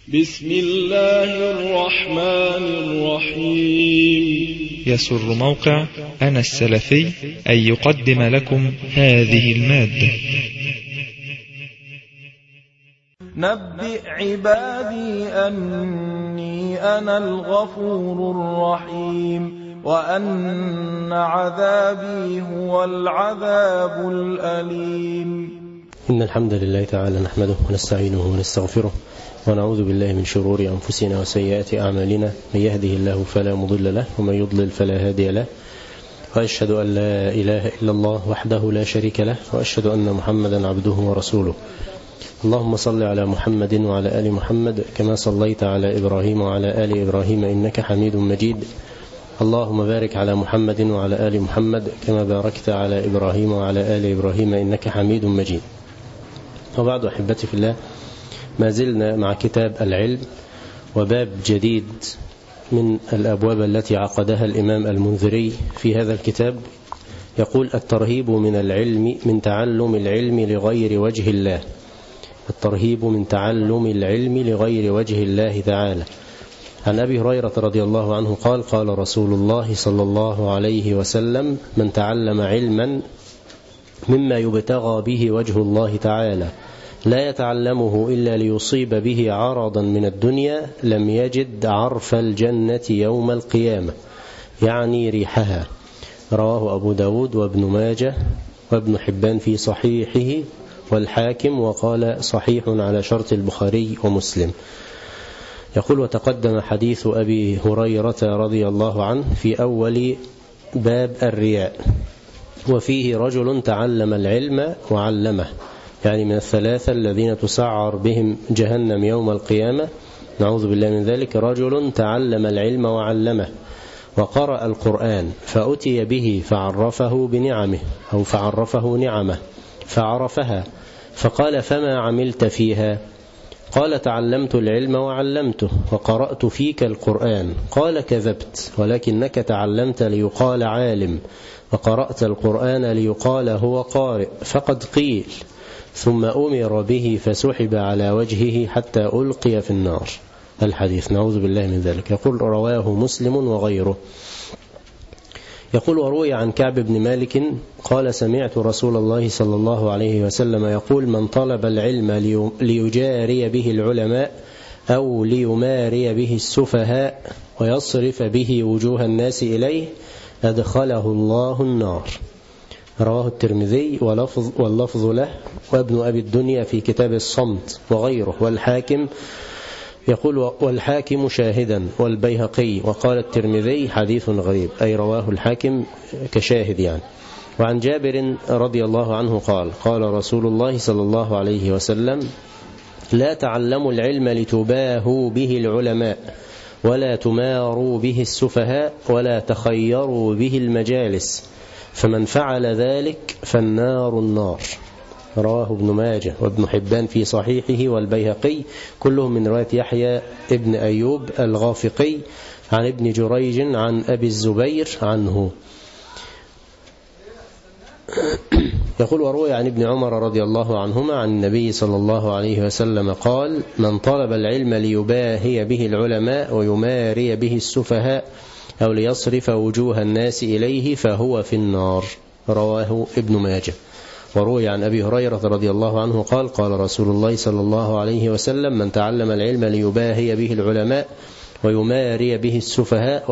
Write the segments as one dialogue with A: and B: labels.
A: بسم الله الرحمن الرحيم.
B: يسر موقع أنا السلفي أن يقدم لكم هذه المادة.
C: نبئ عبادي أني أنا الغفور الرحيم وأن عذابي هو العذاب الأليم.
D: إن الحمد لله تعالى نحمده ونستعينه ونستغفره ونعوذ بالله من شرور أنفسنا وسيئات أعمالنا، من يهده الله فلا مضل له ومن يضلل فلا هادي له، وأشهد أن لا إله إلا الله وحده لا شريك له، وأشهد أن محمدا عبده ورسوله. اللهم صل على محمد وعلى آل محمد كما صليت على إبراهيم وعلى آل إبراهيم إنك حميد مجيد. اللهم بارك على محمد وعلى آل محمد كما باركت على إبراهيم وعلى آل إبراهيم إنك حميد مجيد. وبعد أحبتي في الله، ما زلنا مع كتاب العلم وباب جديد من الأبواب التي عقدها الإمام المنذري في هذا الكتاب. يقول: الترهيب من العلم، من تعلم العلم لغير وجه الله. الترهيب من تعلم العلم لغير وجه الله تعالى. عن أبي هريرة رضي الله عنه قال: قال رسول الله صلى الله عليه وسلم: من تعلم علما مما يبتغى به وجه الله تعالى لا يتعلمه إلا ليصيب به عرضا من الدنيا لم يجد عرف الجنة يوم القيامة، يعني ريحها. رواه أبو داود وابن ماجه وابن حبان في صحيحه والحاكم، وقال صحيح على شرط البخاري ومسلم. يقول: وتقدم حديث أبي هريرة رضي الله عنه في أول باب الرياء، وفيه رجل تعلم العلم وعلمه، يعني من الثلاثة الذين تسعر بهم جهنم يوم القيامة، نعوذ بالله من ذلك. رجل تعلم العلم وعلمه وقرأ القرآن فأتي به فعرفه بنعمه، أو فعرفه نعمه فعرفها، فقال: فما عملت فيها؟ قال: تعلمت العلم وعلمته وقرأت فيك القرآن. قال: كذبت، ولكنك تعلمت ليقال عالم، وقرأت القرآن ليقال هو قارئ، فقد قيل. ثم أمر به فسحب على وجهه حتى ألقي في النار. الحديث، نعوذ بالله من ذلك. يقول: رواه مسلم وغيره. يقول: وروي عن كعب بن مالك قال: سمعت رسول الله صلى الله عليه وسلم يقول: من طلب العلم ليجاري به العلماء أو ليماري به السفهاء ويصرف به وجوه الناس إليه أدخله الله النار. رواه الترمذي واللفظ له، وابن أبي الدنيا في كتاب الصمت وغيره، والحاكم. يقول: والحاكم شاهدا، والبيهقي. وقال الترمذي: حديث غريب، أي رواه الحاكم كشاهد يعني. وعن جابر رضي الله عنه قال: قال رسول الله صلى الله عليه وسلم: لا تعلموا العلم لتباهوا به العلماء، ولا تماروا به السفهاء، ولا تخيروا به المجالس، فمن فعل ذلك فالنار النار. رواه ابن ماجه وابن حبان في صحيحه والبيهقي، كلهم من رواية يحيى ابن أيوب الغافقي عن ابن جريج عن أبي الزبير عنه. يقول: وروي عن ابن عمر رضي الله عنهما عن النبي صلى الله عليه وسلم قال: من طلب العلم ليباهي به العلماء ويماري به السفهاء أو ليصرف وجوه الناس إليه فهو في النار. رواه ابن ماجه. وروي عن أبي هريرة رضي الله عنه قال: قال رسول الله صلى الله عليه وسلم: من تعلم العلم ليباهي به العلماء ويماري به السفهاء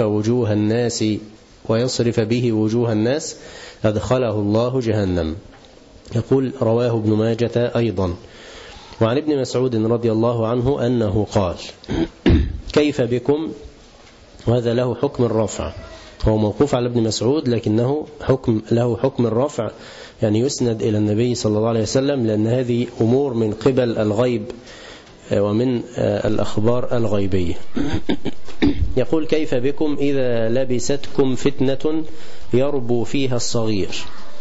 D: ويصرف به وجوه الناس أدخله الله جهنم. يقول: رواه ابن ماجة أيضا. وعن ابن مسعود رضي الله عنه أنه قال: كيف بكم؟ وهذا له حكم الرفع، هو موقوف على ابن مسعود لكنه له حكم الرفع، يعني يسند إلى النبي صلى الله عليه وسلم، لأن هذه أمور من قبل الغيب ومن الأخبار الغيبية. يقول: كيف بكم إذا لبستكم فتنة يربو فيها الصغير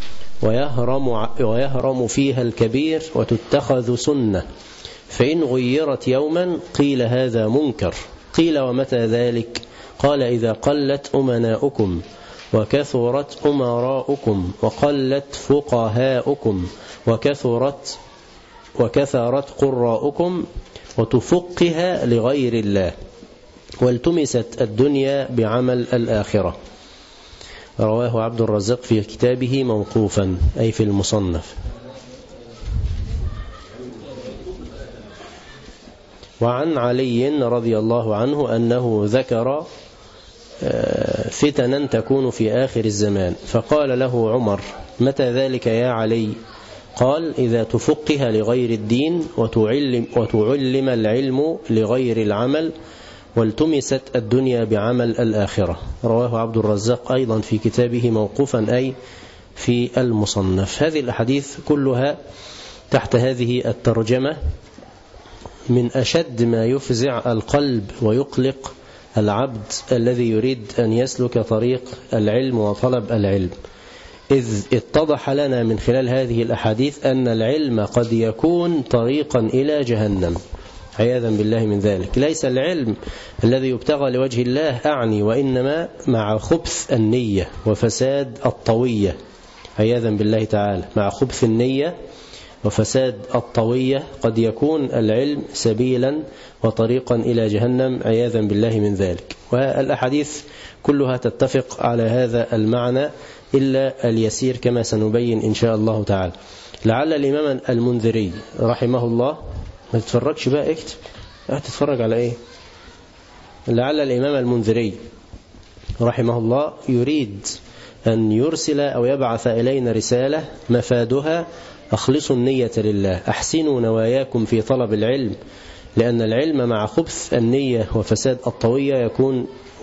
D: ويهرم فيها الكبير وتتخذ سنة، فإن غيرت يوما قيل هذا منكر، قيل ومتى ذلك؟ قال: إذا قلت أمناؤكم وكثرت أمراؤكم وقلت فقهاؤكم وكثرت قراؤكم وتفقها لغير الله، والتمست الدنيا بعمل الآخرة. رواه عبد الرزاق في كتابه موقوفا أي في المصنف. وعن علي رضي الله عنه أنه ذكر فتنا تكون في آخر الزمان، فقال له عمر: متى ذلك يا علي؟ قال: إذا تفقه لغير الدين وتعلم العلم لغير العمل، والتمست الدنيا بعمل الآخرة. رواه عبد الرزاق أيضا في كتابه موقوفا أي في المصنف. هذه الأحاديث كلها تحت هذه الترجمة من أشد ما يفزع القلب ويقلق العبد الذي يريد أن يسلك طريق العلم وطلب العلم، إذ اتضح لنا من خلال هذه الأحاديث أن العلم قد يكون طريقا إلى جهنم عياذا بالله من ذلك. ليس العلم الذي يبتغى لوجه الله أعني، وإنما مع خبث النية وفساد الطوية عياذا بالله تعالى. مع خبث النية وفساد الطوية قد يكون العلم سبيلا وطريقا إلى جهنم عياذا بالله من ذلك. والأحاديث كلها تتفق على هذا المعنى إلا اليسير كما سنبين إن شاء الله تعالى. لعل الإمام المنذري رحمه الله، ما تتفرجش بقى، اكتب تتفرج على ايه. لعل الإمام المنذري رحمه الله يريد أن يرسل أو يبعث إلينا رسالة مفادها: أخلصوا النية لله، أحسنوا نواياكم في طلب العلم، لأن العلم مع خبث النية وفساد الطوية يكون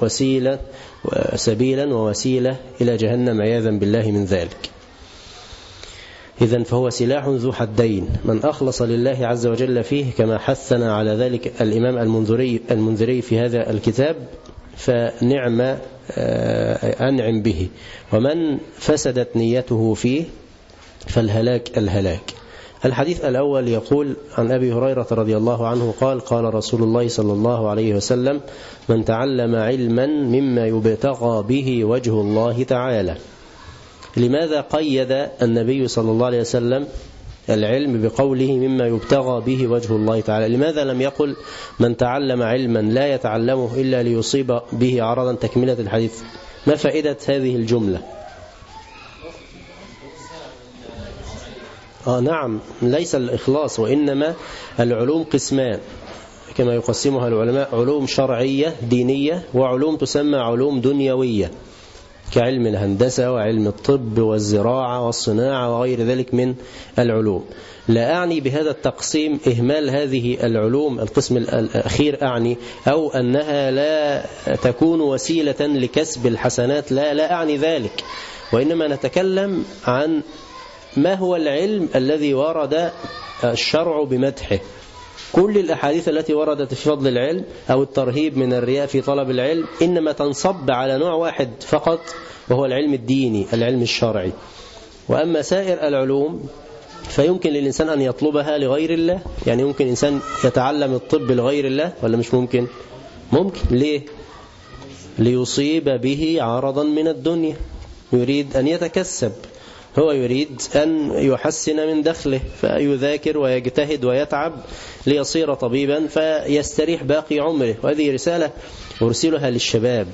D: سبيلا ووسيلة إلى جهنم عياذا بالله من ذلك. إذن فهو سلاح ذو حدين، من أخلص لله عز وجل فيه كما حثنا على ذلك الإمام المنذري في هذا الكتاب فنعم أنعم به، ومن فسدت نيته فيه فالهلاك الهلاك. الحديث الأول يقول عن أبي هريرة رضي الله عنه قال: قال رسول الله صلى الله عليه وسلم: من تعلم علما مما يبتغى به وجه الله تعالى. لماذا قيد النبي صلى الله عليه وسلم العلم بقوله مما يبتغى به وجه الله تعالى؟ لماذا لم يقل من تعلم علما لا يتعلمه إلا ليصيب به عرضا؟ تكملة الحديث. ما فائدة هذه الجملة؟ نعم، ليس الإخلاص، وإنما العلوم قسمان كما يقسمها العلماء: علوم شرعية دينية، وعلوم تسمى علوم دنيوية كعلم الهندسة وعلم الطب والزراعة والصناعة وغير ذلك من العلوم. لا أعني بهذا التقسيم إهمال هذه العلوم القسم الأخير أعني، أو أنها لا تكون وسيلة لكسب الحسنات، لا أعني ذلك، وإنما نتكلم عن ما هو العلم الذي ورد الشرع بمدحه. كل الأحاديث التي وردت في فضل العلم أو الترهيب من الرياء في طلب العلم إنما تنصب على نوع واحد فقط، وهو العلم الديني، العلم الشرعي. وأما سائر العلوم فيمكن للإنسان أن يطلبها لغير الله. يعني ممكن إنسان يتعلم الطب لغير الله ولا مش ممكن؟ ممكن. ليه؟ ليصيب به عرضا من الدنيا، يريد أن يتكسب، هو يريد أن يحسن من دخله فيذاكر ويجتهد ويتعب ليصير طبيبا فيستريح باقي عمره. وهذه رسالة أرسلها للشباب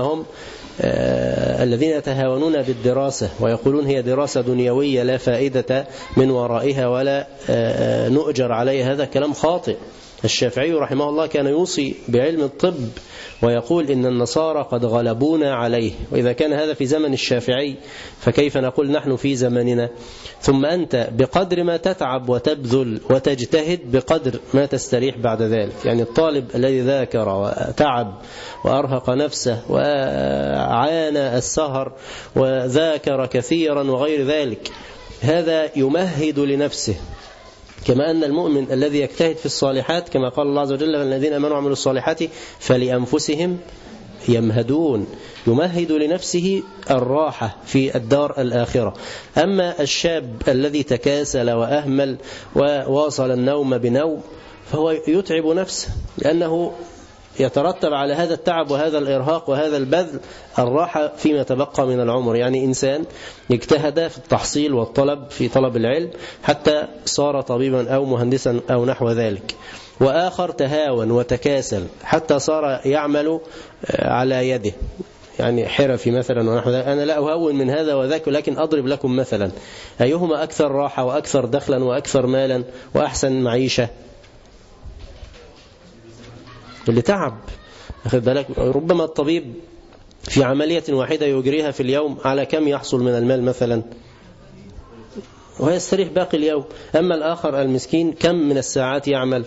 D: الذين يتهاونون بالدراسة ويقولون هي دراسة دنيوية لا فائدة من ورائها ولا نؤجر عليها. هذا كلام خاطئ. الشافعي رحمه الله كان يوصي بعلم الطب ويقول إن النصارى قد غلبونا عليه، وإذا كان هذا في زمن الشافعي فكيف نقول نحن في زمننا؟ ثم أنت بقدر ما تتعب وتبذل وتجتهد بقدر ما تستريح بعد ذلك. يعني الطالب الذي ذاكر وتعب وأرهق نفسه وعانى السهر وذاكر كثيرا وغير ذلك، هذا يمهد لنفسه، كما أن المؤمن الذي يجتهد في الصالحات كما قال الله عز وجل: الذين آمنوا وعملوا الصالحات فلأنفسهم يمهدون، يمهد لنفسه الراحة في الدار الآخرة. أما الشاب الذي تكاسل وأهمل وواصل النوم بنوم فهو يتعب نفسه، لأنه يترتب على هذا التعب وهذا الإرهاق وهذا البذل الراحة فيما تبقى من العمر. يعني إنسان اجتهد في التحصيل والطلب في طلب العلم حتى صار طبيبا أو مهندسا أو نحو ذلك، وآخر تهاون وتكاسل حتى صار يعمل على يده، يعني حرفي مثلا ونحو ذلك. أنا لا أهون من هذا وذاك، لكن أضرب لكم مثلا، أيهما أكثر راحة وأكثر دخلا وأكثر مالا وأحسن معيشة؟ اللي تعب. أخذ بالك، ربما الطبيب في عملية واحدة يجريها في اليوم على كم يحصل من المال مثلا، ويستريح باقي اليوم. أما الآخر المسكين كم من الساعات يعمل،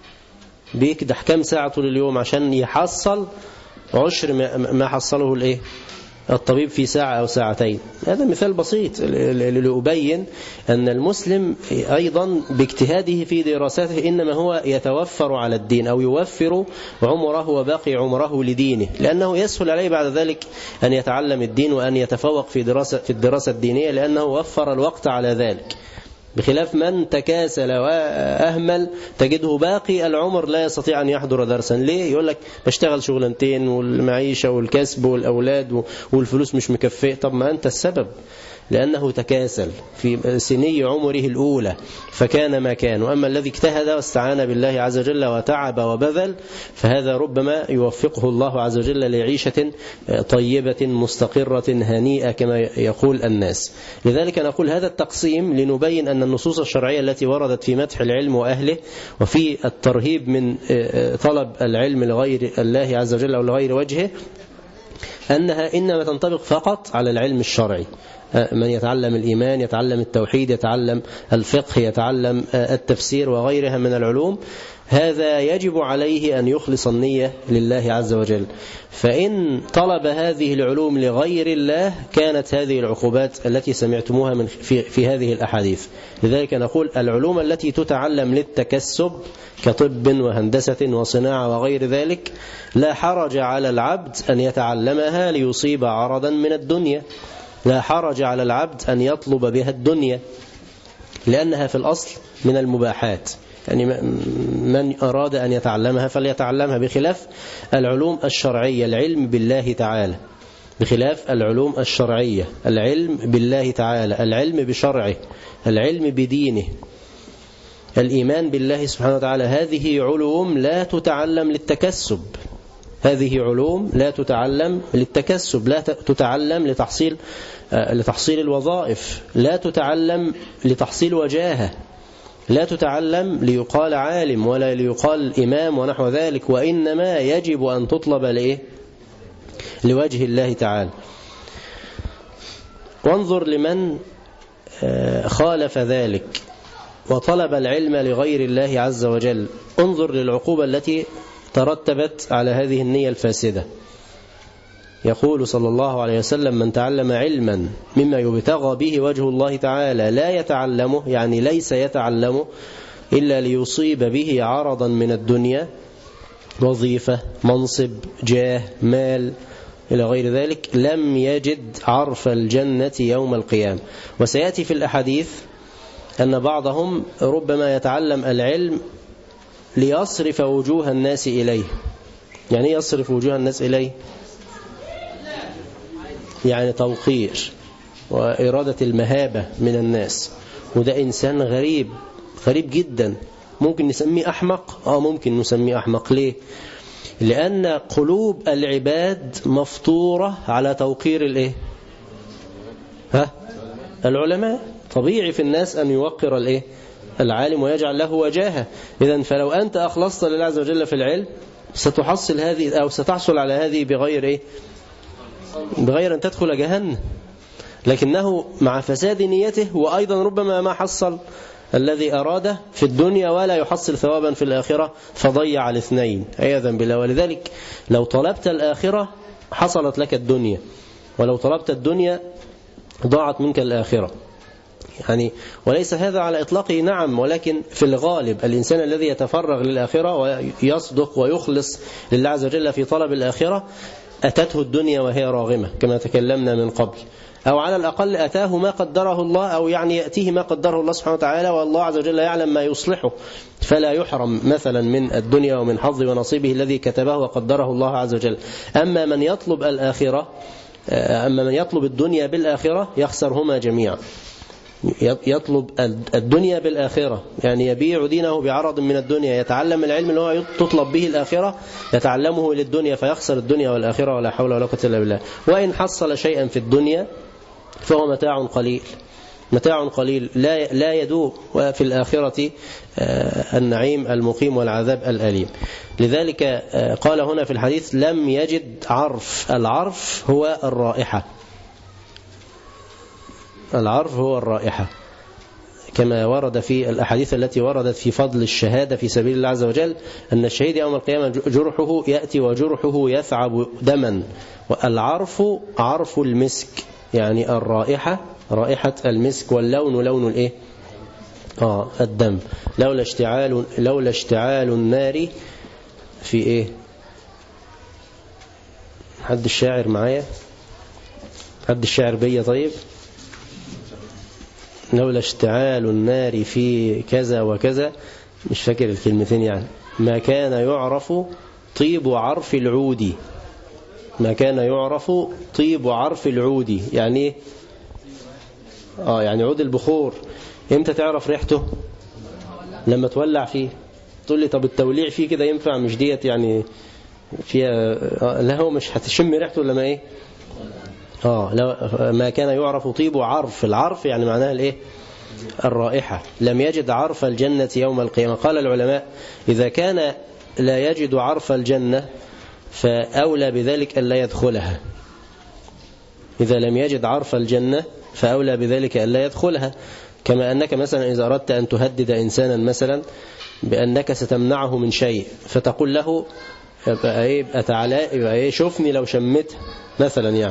D: بيكدح كم ساعة طول اليوم عشان يحصل عشر ما حصله الطبيب في ساعة أو ساعتين. هذا مثال بسيط لأبين أن المسلم أيضا باجتهاده في دراسته إنما هو يتوفر على الدين، أو يوفر عمره وباقي عمره لدينه، لأنه يسهل عليه بعد ذلك أن يتعلم الدين وأن يتفوق في الدراسة الدينية، لأنه وفر الوقت على ذلك. بخلاف من تكاسل وأهمل تجده باقي العمر لا يستطيع أن يحضر درسا. ليه؟ يقول لك بشتغل شغلانتين والمعيشة والكسب والأولاد والفلوس مش مكفئة. طب ما أنت السبب، لأنه تكاسل في سني عمره الأولى فكان ما كان. وأما الذي اجتهد واستعان بالله عز وجل وتعب وبذل، فهذا ربما يوفقه الله عز وجل لعيشة طيبة مستقرة هنيئة كما يقول الناس. لذلك نقول هذا التقسيم لنبين أن النصوص الشرعية التي وردت في مدح العلم وأهله وفي الترهيب من طلب العلم لغير الله عز وجل أو لغير وجهه، أنها إنما تنطبق فقط على العلم الشرعي. من يتعلم الإيمان، يتعلم التوحيد، يتعلم الفقه، يتعلم التفسير وغيرها من العلوم، هذا يجب عليه أن يخلص النية لله عز وجل. فإن طلب هذه العلوم لغير الله كانت هذه العقوبات التي سمعتموها في هذه الأحاديث. لذلك نقول العلوم التي تتعلم للتكسب كطب وهندسة وصناعة وغير ذلك لا حرج على العبد أن يتعلمها ليصيب عرضا من الدنيا، لا حرج على العبد أن يطلب بها الدنيا، لأنها في الأصل من المباحات. يعني من أراد أن يتعلمها فليتعلمها، بخلاف العلوم الشرعية العلم بالله تعالى، بخلاف العلوم الشرعية العلم بالله تعالى، العلم بشرعه، العلم بدينه، الإيمان بالله سبحانه وتعالى. هذه علوم لا تتعلم للتكسب، هذه علوم لا تتعلم للتكسب، لا تتعلم لتحصيل الوظائف، لا تتعلم لتحصيل وجاهة، لا تتعلم ليقال عالم ولا ليقال إمام ونحو ذلك، وإنما يجب أن تطلب لوجه الله تعالى. وانظر لمن خالف ذلك وطلب العلم لغير الله عز وجل، انظر للعقوبة التي ترتبت على هذه النية الفاسدة. يقول صلى الله عليه وسلم: من تعلم علما مما يبتغى به وجه الله تعالى لا يتعلمه، يعني ليس يتعلمه إلا ليصيب به عرضا من الدنيا، وظيفة، منصب، جاه، مال إلى غير ذلك، لم يجد عرف الجنة يوم القيامة. وسيأتي في الأحاديث أن بعضهم ربما يتعلم العلم ليصرف وجوه الناس إليه. يعني يصرف وجوه الناس إليه، يعني توقير وإرادة المهابة من الناس. وده إنسان غريب جدا. ممكن نسميه أحمق، ممكن نسميه أحمق. ليه؟ لأن قلوب العباد مفطورة على توقير العلماء. طبيعي في الناس أن يوقر العالم ويجعل له وجاهة. إذن فلو أنت أخلصت لله عز وجل في العلم ستحصل هذه أو ستحصل على هذه بغير أن تدخل جهنم. لكنه مع فساد نيته، وأيضا ربما ما حصل الذي أراده في الدنيا ولا يحصل ثوابا في الآخرة، فضيع الاثنين عياذا بالله. ولذلك لو طلبت الآخرة حصلت لك الدنيا، ولو طلبت الدنيا ضاعت منك الآخرة. يعني وليس هذا على إطلاقه، نعم، ولكن في الغالب الإنسان الذي يتفرغ للآخرة ويصدق ويخلص لله عز وجل في طلب الآخرة أتته الدنيا وهي راغمة كما تكلمنا من قبل، أو على الأقل أتاه ما قدره الله، أو يعني يأتيه ما قدره الله سبحانه وتعالى، والله عز وجل يعلم ما يصلحه فلا يحرم مثلا من الدنيا ومن حظ ونصيبه الذي كتبه وقدره الله عز وجل. أما من يطلب الدنيا بالآخرة يخسرهما جميعا. يطلب الدنيا بالآخرة، يعني يبيع دينه بعرض من الدنيا، يتعلم العلم اللي هو تطلب به الآخرة يتعلمه للدنيا فيخسر الدنيا والآخرة ولا حول ولا قوة إلا بالله. وإن حصل شيئا في الدنيا فهو متاع قليل، متاع قليل لا يدوم، وفي الآخرة النعيم المقيم والعذاب الأليم. لذلك قال هنا في الحديث لم يجد عرف. العرف هو الرائحة، العرف هو الرائحة، كما ورد في الأحاديث التي وردت في فضل الشهادة في سبيل الله عز وجل أن الشهيد يوم القيامة جرحه يأتي وجرحه يثعب دما. والعرف عرف المسك، يعني الرائحة رائحة المسك، واللون لون الايه؟ الدم. لولا اشتعال النار في ايه؟ حد الشاعر معايا؟ حد الشاعر بيا؟ طيب، لولا اشتعال النار في كذا وكذا، مش فاكر الكلمتين يعني. ما كان يعرف طيب عرف العود، ما كان يعرف طيب عرف العود، يعني ايه؟ يعني عود البخور امتى تعرف ريحته؟ لما تولع فيه. تقول لي طب التوليع فيه كده ينفع؟ مش ديت يعني فيها لا، هو مش هتشم ريحته لما ايه؟ ما كان يعرف طيب عرف. العرف يعني معناها الايه؟ الرائحة. لم يجد عرف الجنة يوم القيامة. قال العلماء إذا كان لا يجد عرف الجنة فأولى بذلك أن لا يدخلها. إذا لم يجد عرف الجنة فأولى بذلك أن لا يدخلها. كما أنك مثلا إذا أردت أن تهدد إنسانا مثلا بأنك ستمنعه من شيء، فتقول له يبقى شوفني لو شمتها مثلا، يعني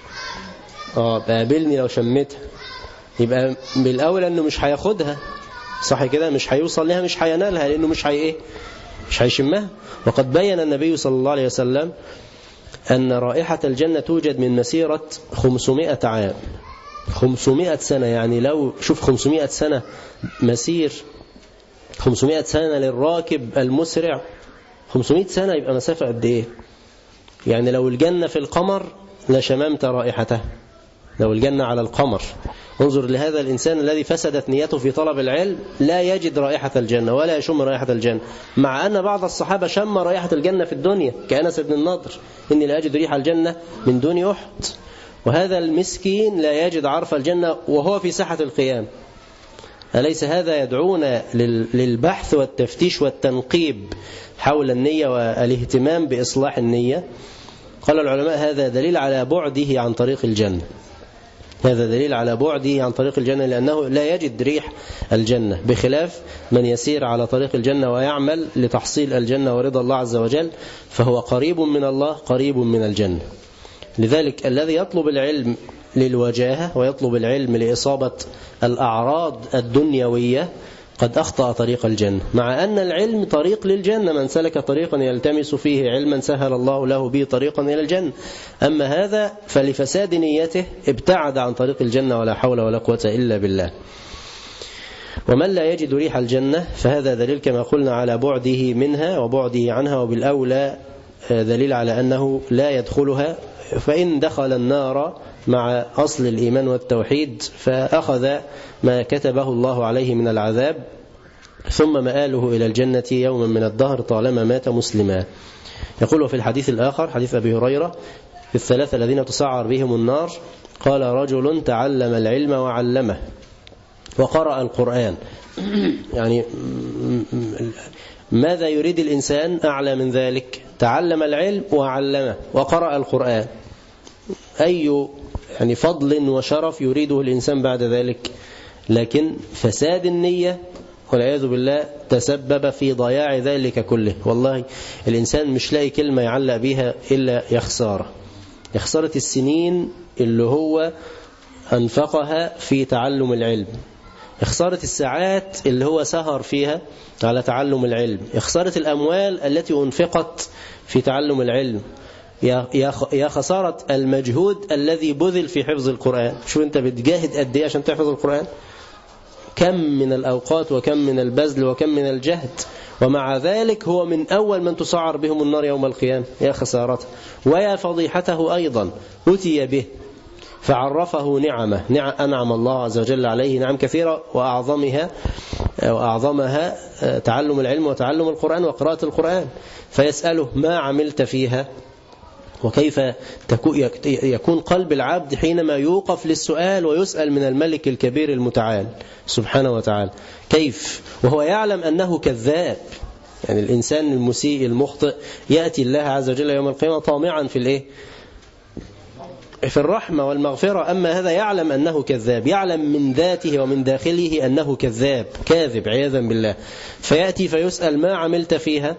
D: قابلني لو شمتها، يبقى بالأولى أنه مش هياخدها، صح كده؟ مش هيوصل لها، مش هينالها، لأنه مش هيشمها. وقد بين النبي صلى الله عليه وسلم أن رائحة الجنة توجد من مسيرة 500 عام، 500 سنة. يعني لو شوف 500 سنة مسير، 500 سنة للراكب المسرع، 500 سنة يبقى مسافة قد إيه؟ يعني لو الجنة في القمر لشممت رائحته، لو الجنة على القمر. انظر لهذا الإنسان الذي فسدت نيته في طلب العلم، لا يجد رائحة الجنة ولا يشم رائحة الجنة، مع أن بعض الصحابة شم رائحة الجنة في الدنيا كأنس بن النضر، إني لا أجد ريح الجنة من دون أحد. وهذا المسكين لا يجد عرف الجنة وهو في ساحة القيام. أليس هذا يدعونا للبحث والتفتيش والتنقيب حول النية والاهتمام بإصلاح النية؟ قال العلماء هذا دليل على بعده عن طريق الجنة، هذا دليل على بعده عن طريق الجنة، لأنه لا يجد ريح الجنة، بخلاف من يسير على طريق الجنة ويعمل لتحصيل الجنة ورضا الله عز وجل، فهو قريب من الله قريب من الجنة. لذلك الذي يطلب العلم للوجاهة ويطلب العلم لإصابة الأعراض الدنيوية قد أخطأ طريق الجنة، مع أن العلم طريق للجنة. من سلك طريقا يلتمس فيه علما سهل الله له به طريقا إلى الجنة. أما هذا فلفساد نيته ابتعد عن طريق الجنة، ولا حول ولا قوة إلا بالله. ومن لا يجد ريح الجنة فهذا دليل كما قلنا على بعده منها وبعده عنها، وبالأولى دليل على أنه لا يدخلها. فإن دخل النار مع أصل الإيمان والتوحيد فأخذ ما كتبه الله عليه من العذاب، ثم مآله إلى الجنة يوما من الدهر طالما مات مسلما. يقول في الحديث الآخر حديث أبي هريرة: الثلاثة الذين تسعر بهم النار، قال رجل تعلم العلم وعلمه وقرأ القرآن. يعني ماذا يريد الإنسان أعلى من ذلك؟ تعلم العلم وعلمه وقرأ القرآن، أي يعني فضل وشرف يريده الإنسان بعد ذلك؟ لكن فساد النية والعياذ بالله تسبب في ضياع ذلك كله. والله الإنسان مش لاقي كلمة يعلق بها إلا يخسارة السنين اللي هو أنفقها في تعلم العلم، يخسارة الساعات اللي هو سهر فيها على تعلم العلم، يخسارة الأموال التي أنفقت في تعلم العلم، يا خسارة المجهود الذي بذل في حفظ القرآن. شو أنت بتجاهد قد إيه عشان تحفظ القرآن؟ كم من الأوقات وكم من البذل وكم من الجهد، ومع ذلك هو من أول من تسعر بهم النار يوم القيامة. يا خسارته ويا فضيحته أيضا، أتي به فعرفه نعمه، أنعم الله عز وجل عليه نعم كثيرة، وأعظمها تعلم العلم وتعلم القرآن وقراءة القرآن. فيسأله ما عملت فيها، وكيف يكون قلب العبد حينما يوقف للسؤال ويسأل من الملك الكبير المتعال سبحانه وتعالى، كيف وهو يعلم أنه كذاب. يعني الإنسان المسيء المخطئ يأتي الله عز وجل يوم القيامة طامعا في الرحمة والمغفرة، أما هذا يعلم أنه كذاب، يعلم من ذاته ومن داخله أنه كاذب عياذا بالله. فيأتي فيسأل ما عملت فيها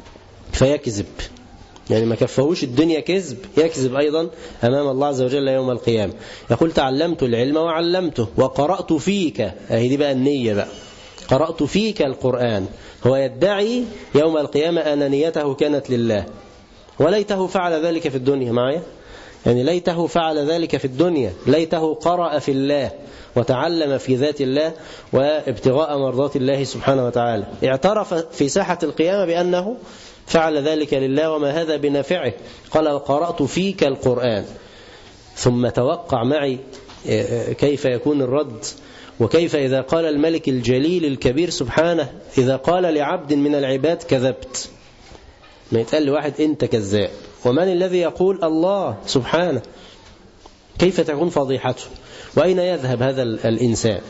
D: فيكذب، يعني ما كفهوش الدنيا كذب، يكذب أيضا أمام الله عز وجل يوم القيامة. يقول تعلمت العلم وعلمته وقرأت فيك، دي بقى النية بقى، قرأت فيك القرآن. هو يدعي يوم القيامة أن نيته كانت لله، وليته فعل ذلك في الدنيا معايا، يعني ليته فعل ذلك في الدنيا، ليته قرأ في الله وتعلم في ذات الله وابتغاء مرضات الله سبحانه وتعالى. اعترف في ساحة القيامة بأنه فعل ذلك لله وما هذا بنافعه. قال قرأت فيك القرآن. ثم توقع معي كيف يكون الرد، وكيف إذا قال الملك الجليل الكبير سبحانه إذا قال لعبد من العباد كذبت، ما يتقال لواحد أنت كذاب، ومن الذي يقول؟ الله سبحانه. كيف تكون فضيحته؟ وأين يذهب هذا الإنسان؟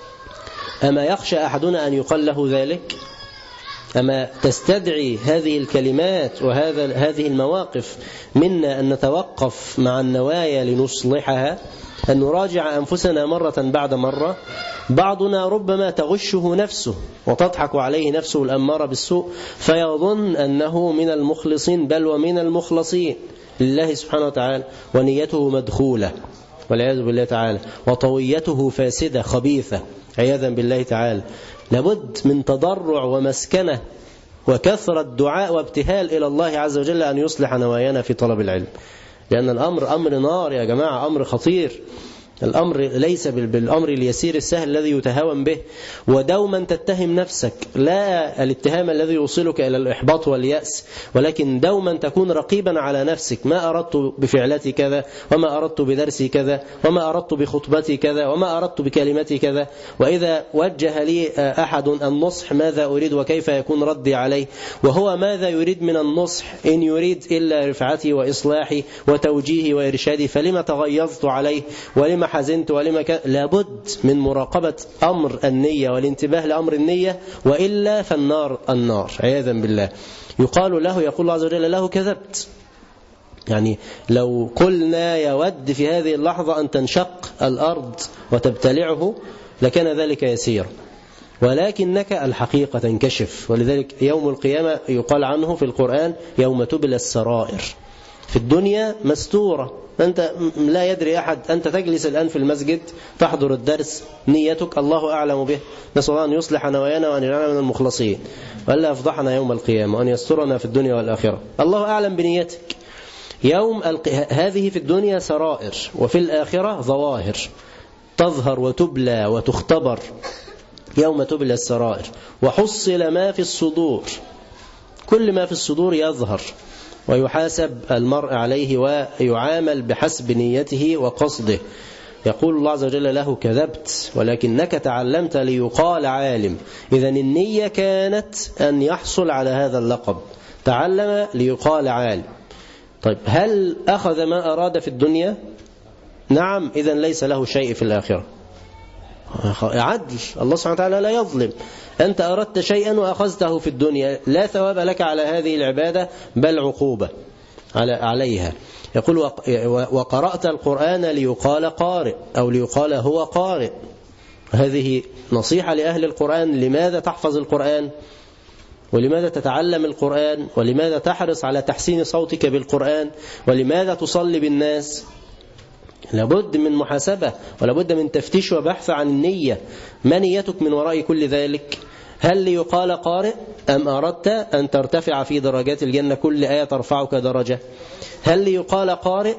D: أما يخشى أحدنا أن يقال له ذلك؟ أما تستدعي هذه الكلمات وهذه المواقف منا أن نتوقف مع النوايا لنصلحها، أن نراجع أنفسنا مرة بعد مرة. بعضنا ربما تغشه نفسه وتضحك عليه نفسه الأمارة بالسوء، فيظن أنه من المخلصين بل ومن المخلصين لله سبحانه وتعالى، ونيته مدخولة والعياذ بالله تعالى، وطويته فاسدة خبيثة عياذا بالله تعالى. لابد من تضرع ومسكنة وكثرة دعاء وابتهال إلى الله عز وجل أن يصلح نوايانا في طلب العلم، لأن الأمر أمر نار يا جماعة، أمر خطير. الأمر ليس بالأمر اليسير السهل الذي يتهاون به. ودوما تتهم نفسك، لا الاتهام الذي يوصلك إلى الإحباط واليأس، ولكن دوما تكون رقيبا على نفسك. ما أردت بفعلتي كذا، وما أردت بدرسي كذا، وما أردت بخطبتي كذا، وما أردت بكلمتي كذا. وإذا وجه لي أحد النصح ماذا أريد وكيف يكون ردي عليه، وهو ماذا يريد من النصح؟ إن يريد إلا رفعتي وإصلاحي وتوجيهي وإرشادي، فلما تغيظت عليه ولما حزنت ولما كان. لابد من مراقبة أمر النية والانتباه لأمر النية، وإلا فالنار النار عياذا بالله. يقال له، يقول الله عز وجل له كذبت. يعني لو قلنا يود في هذه اللحظة أن تنشق الأرض وتبتلعه لكان ذلك يسير، ولكنك الحقيقة تنكشف. ولذلك يوم القيامة يقال عنه في القرآن يوم تبلى السرائر. في الدنيا مستورة، أنت لا يدري أحد، أنت تجلس الآن في المسجد تحضر الدرس، نيتك الله أعلم به، نسأل الله أن يصلح نوايانا وأن يجعلنا من المخلصين، وألا يفضحنا يوم القيامة وأن يسترنا في الدنيا والآخرة. الله أعلم بنيتك. هذه في الدنيا سرائر، وفي الآخرة ظواهر تظهر وتبلى وتختبر. يوم تبلى السرائر وحصل ما في الصدور، كل ما في الصدور يظهر ويحاسب المرء عليه ويعامل بحسب نيته وقصده. يقول الله عز وجل له كذبت ولكنك تعلمت ليقال عالم. إذن النية كانت أن يحصل على هذا اللقب، تعلم ليقال عالم. طيب هل أخذ ما أراد في الدنيا؟ نعم، إذن ليس له شيء في الآخرة. عدل، الله سبحانه وتعالى لا يظلم. أنت أردت شيئا وأخذته في الدنيا، لا ثواب لك على هذه العبادة بل عقوبة عليها. يقول وقرأت القرآن ليقال قارئ أو ليقال هو قارئ. هذه نصيحة لأهل القرآن. لماذا تحفظ القرآن؟ ولماذا تتعلم القرآن؟ ولماذا تحرص على تحسين صوتك بالقرآن؟ ولماذا تصلي بالناس؟ لابد من محاسبة ولابد من تفتيش وبحث عن النية. ما نيتك من وراء كل ذلك؟ هل ليقال قارئ أم أردت أن ترتفع في درجات الجنة؟ كل آية ترفعك درجة. هل ليقال قارئ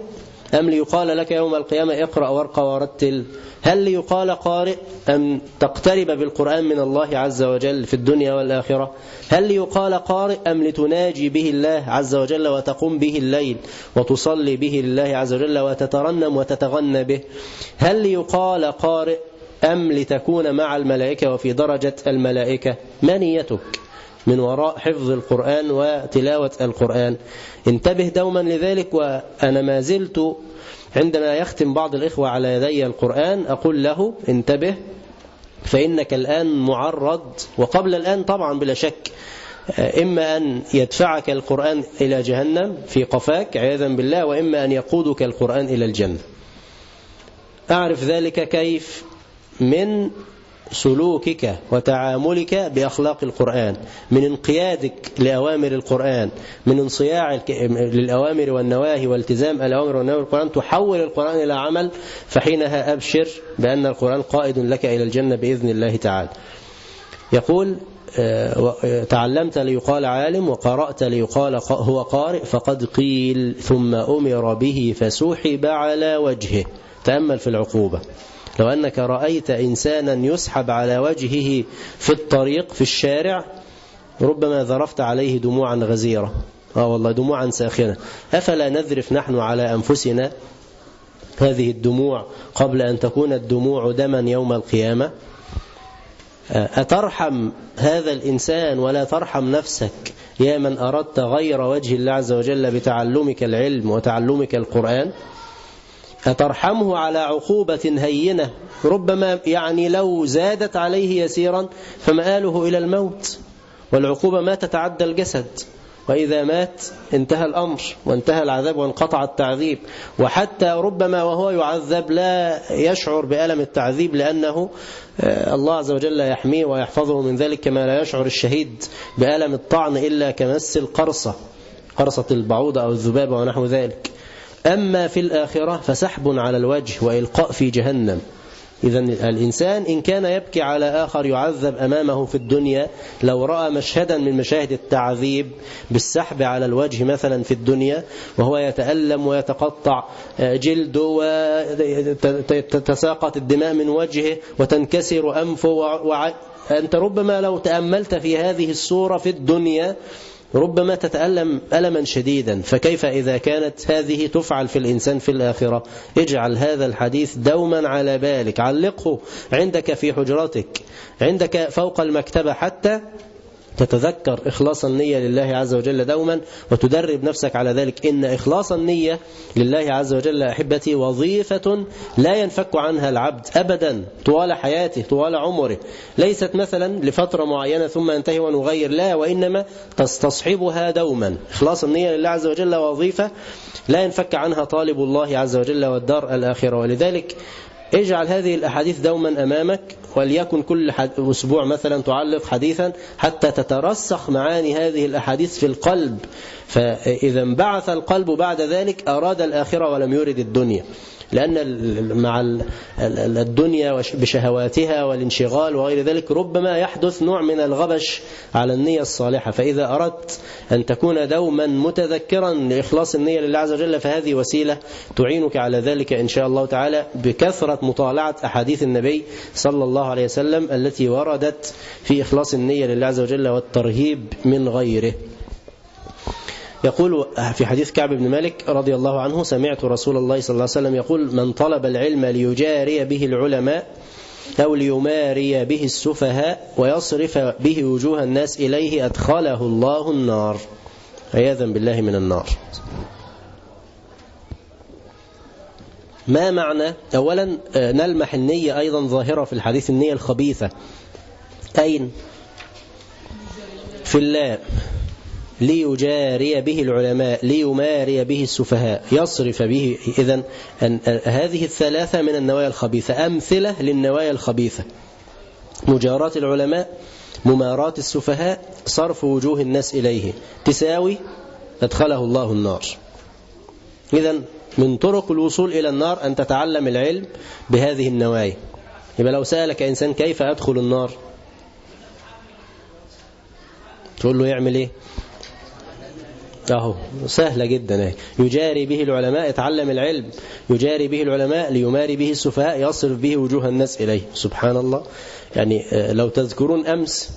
D: أم ليقال لك يوم القيامة اقرأ وارقى ورتل؟ هل ليقال قارئ أم تقترب بالقرآن من الله عز وجل في الدنيا والآخرة؟ هل ليقال قارئ أم لتناجي به الله عز وجل وتقوم به الليل وتصلي به لله عز وجل وتترنم وتتغنى به؟ هل ليقال قارئ أم لتكون مع الملائكة وفي درجة الملائكة؟ ما نيتك من وراء حفظ القرآن وتلاوة القرآن؟ انتبه دوما لذلك. وأنا ما زلت عندما يختم بعض الإخوة على يدي القرآن أقول له انتبه، فإنك الآن معرض، وقبل الآن طبعا بلا شك، إما أن يدفعك القرآن إلى جهنم في قفاك عياذا بالله، وإما أن يقودك القرآن إلى الجنة. أعرف ذلك كيف؟ من سلوكك وتعاملك بأخلاق القرآن، من انقيادك لأوامر القرآن، من انصياعك للأوامر والنواهي والتزام الأوامر والنواهي القرآن، تحول القرآن إلى عمل، فحينها أبشر بأن القرآن قائد لك إلى الجنة بإذن الله تعالى. يقول تعلمت ليقال عالم وقرأت ليقال هو قارئ، فقد قيل ثم أمر به فسحب على وجهه. تأمل في العقوبة. لو أنك رأيت إنسانا يسحب على وجهه في الطريق في الشارع، ربما ذرفت عليه دموعا غزيرة، والله دموعا ساخنة. أفلا نذرف نحن على أنفسنا هذه الدموع قبل أن تكون الدموع دما يوم القيامة؟ أترحم هذا الإنسان ولا ترحم نفسك يا من أردت غير وجه الله عز وجل بتعلمك العلم وتعلمك القرآن؟ أترحمه على عقوبة هينة ربما يعني لو زادت عليه يسيرا فمآله إلى الموت، والعقوبة ما تتعدى الجسد، وإذا مات انتهى الأمر وانتهى العذاب وانقطع التعذيب. وحتى ربما وهو يعذب لا يشعر بألم التعذيب، لأنه الله عز وجل يحميه ويحفظه من ذلك، كما لا يشعر الشهيد بألم الطعن إلا كمس قرصة البعوضة أو الذبابة ونحو ذلك. أما في الآخرة فسحب على الوجه وإلقاء في جهنم. إذن الإنسان إن كان يبكي على آخر يعذب أمامه في الدنيا، لو رأى مشهدا من مشاهد التعذيب بالسحب على الوجه مثلا في الدنيا وهو يتألم ويتقطع جلده وتتساقط الدماء من وجهه وتنكسر أنفه أنت ربما لو تأملت في هذه الصورة في الدنيا ربما تتألم ألما شديدا، فكيف إذا كانت هذه تفعل في الإنسان في الآخرة؟ اجعل هذا الحديث دوما على بالك، علقه عندك في حجرتك، عندك فوق المكتبة، حتى تتذكر إخلاص النية لله عز وجل دوما، وتدرب نفسك على ذلك. إن إخلاص النية لله عز وجل أحبتي وظيفة لا ينفك عنها العبد أبدا طوال حياته طوال عمره، ليست مثلا لفترة معينة ثم ينتهي ونغير، لا، وإنما تستصحبها دوما. إخلاص النية لله عز وجل وظيفة لا ينفك عنها طالب الله عز وجل والدار الآخرة. ولذلك اجعل هذه الأحاديث دوما أمامك، وليكن كل أسبوع مثلا تعلق حديثا حتى تترسخ معاني هذه الأحاديث في القلب. فإذا انبعث القلب بعد ذلك أراد الآخرة ولم يرد الدنيا، لأن مع الدنيا بشهواتها والانشغال وغير ذلك ربما يحدث نوع من الغبش على النية الصالحة. فإذا أردت أن تكون دوما متذكرا لإخلاص النية لله عز وجل فهذه وسيلة تعينك على ذلك إن شاء الله تعالى، بكثرة مطالعة أحاديث النبي صلى الله عليه وسلم التي وردت في إخلاص النية لله عز وجل والترهيب من غيره. يقول في حديث كعب بن مالك رضي الله عنه: سمعت رسول الله صلى الله عليه وسلم يقول: من طلب العلم ليجاري به العلماء أو ليماري به السفهاء ويصرف به وجوه الناس إليه أدخله الله النار، عياذا بالله من النار. ما معنى؟ أولا نلمح النية أيضا ظاهرة في الحديث، النية الخبيثة أين؟ في الله. ليجاري به العلماء، ليماري به السفهاء، يصرف به. إذن هذه الثلاثة من النوايا الخبيثة، أمثلة للنوايا الخبيثة: مجاراة العلماء، مماراة السفهاء، صرف وجوه الناس إليه، تساوي أدخله الله النار. إذن من طرق الوصول إلى النار أن تتعلم العلم بهذه النوايا. يبقى لو سألك إنسان كيف أدخل النار، تقول له يعمل إيه؟ اهو سهلة جدا. يجاري به العلماء، يتعلم العلم، يجاري به العلماء ليماري به السفهاء، يصرف به وجوه الناس إليه. سبحان الله. يعني لو تذكرون أمس،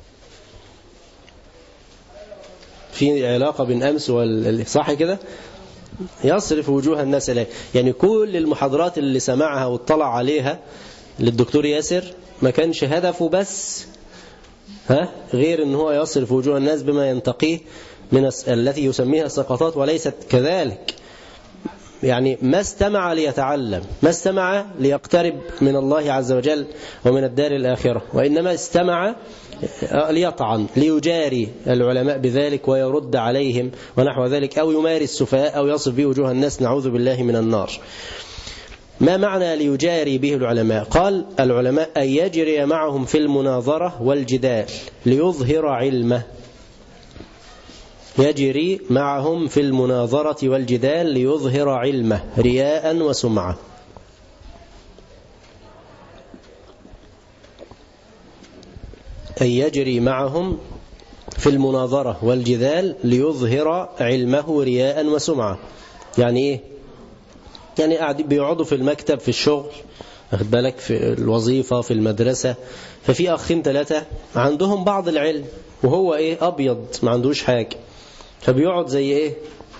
D: في علاقة بين أمس صح كده، يصرف وجوه الناس إليه. يعني كل المحاضرات اللي سمعها واطلع عليها للدكتور ياسر ما كانش هدفه بس غير ان هو يصرف وجوه الناس بما ينتقيه من التي يسميها السقطات، وليست كذلك. يعني ما استمع ليتعلم، ما استمع ليقترب من الله عز وجل ومن الدار الآخرة، وإنما استمع ليطعن، ليجاري العلماء بذلك ويرد عليهم ونحو ذلك، أو يماري السفهاء، أو يصف به وجوه الناس، نعوذ بالله من النار. ما معنى ليجاري به العلماء؟ قال العلماء أن يجري معهم في المناظرة والجدال ليظهر علمه. يجري معهم في المناظرة والجدال ليظهر علمه رياء وسمعة. أن يجري معهم في المناظرة والجدال ليظهر علمه رياء وسمعة. يعني إيه؟ يعني قاعدين بيقعدوا في المكتب في الشغل، واخد بالك، في الوظيفة، في المدرسة، ففي أخين 3 عندهم بعض العلم وهو إيه أبيض ما عندوش حاجة، فبيقعد زي إيه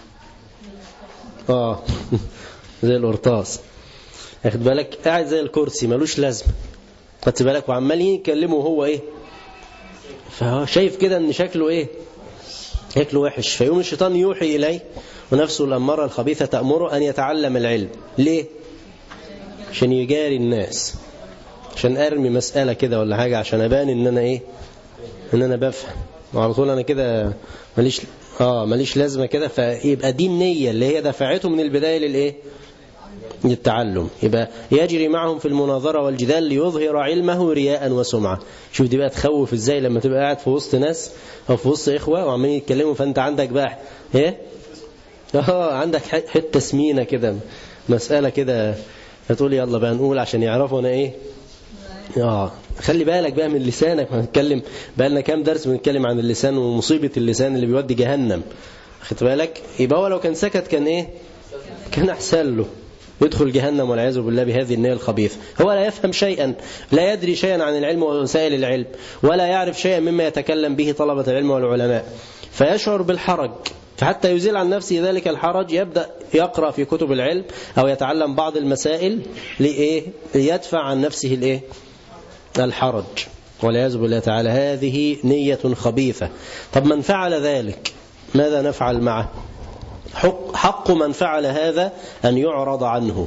D: زي القرطاس، واخد بالك، قاعد زي الكرسي ملوش لازمة، خدت بالك، وعمال يكلمه وهو إيه، فهو شايف كده إن شكله إيه، شكله وحش، فيقوم الشيطان يوحي إليه ونفسه الأمارة الخبيثة تأمره أن يتعلم العلم. ليه؟ عشان يجاري الناس، عشان أرمي مسألة كده ولا حاجة، عشان أبان إن أنا إيه، إن أنا بفهم، وعلى طول أنا كده ماليش لازمة كده. فيبقى دي النية اللي هي دفعته من البداية للإيه، للتعلم. يبقى يجري معهم في المناظرة والجدال ليظهر علمه رياء وسمعة. شوف دي بقى تخوف إزاي لما تبقى قاعد في وسط ناس أو في وسط إخوة وعمالين يتكلموا، فأنت عندك بقى إيه، عندك حتة سمينة كده، مسألة كده، هتقول يلا بقى نقول عشان يعرفوا أنا إيه. خلي بالك بقى من لسانك. هنتكلم بقى لنا كام درس بنتكلم عن اللسان ومصيبة اللسان اللي بيودي جهنم، خدت بالك. يبقى هو لو كان سكت كان إيه، كان أحسن له، يدخل جهنم والعياذ بالله بهذه النية الخبيثة. هو لا يفهم شيئا، لا يدري شيئا عن العلم ووسائل العلم، ولا يعرف شيئا مما يتكلم به طلبة العلم والعلماء، فيشعر بالحرج، فحتى يزيل عن نفسه ذلك الحرج يبدأ يقرأ في كتب العلم أو يتعلم بعض المسائل لإيه، ليدفع عن نفسه الإيه، الحرج، والعياذ بالله تعالى. هذه نية خبيثة. طب من فعل ذلك ماذا نفعل معه؟ حق من فعل هذا أن يعرض عنه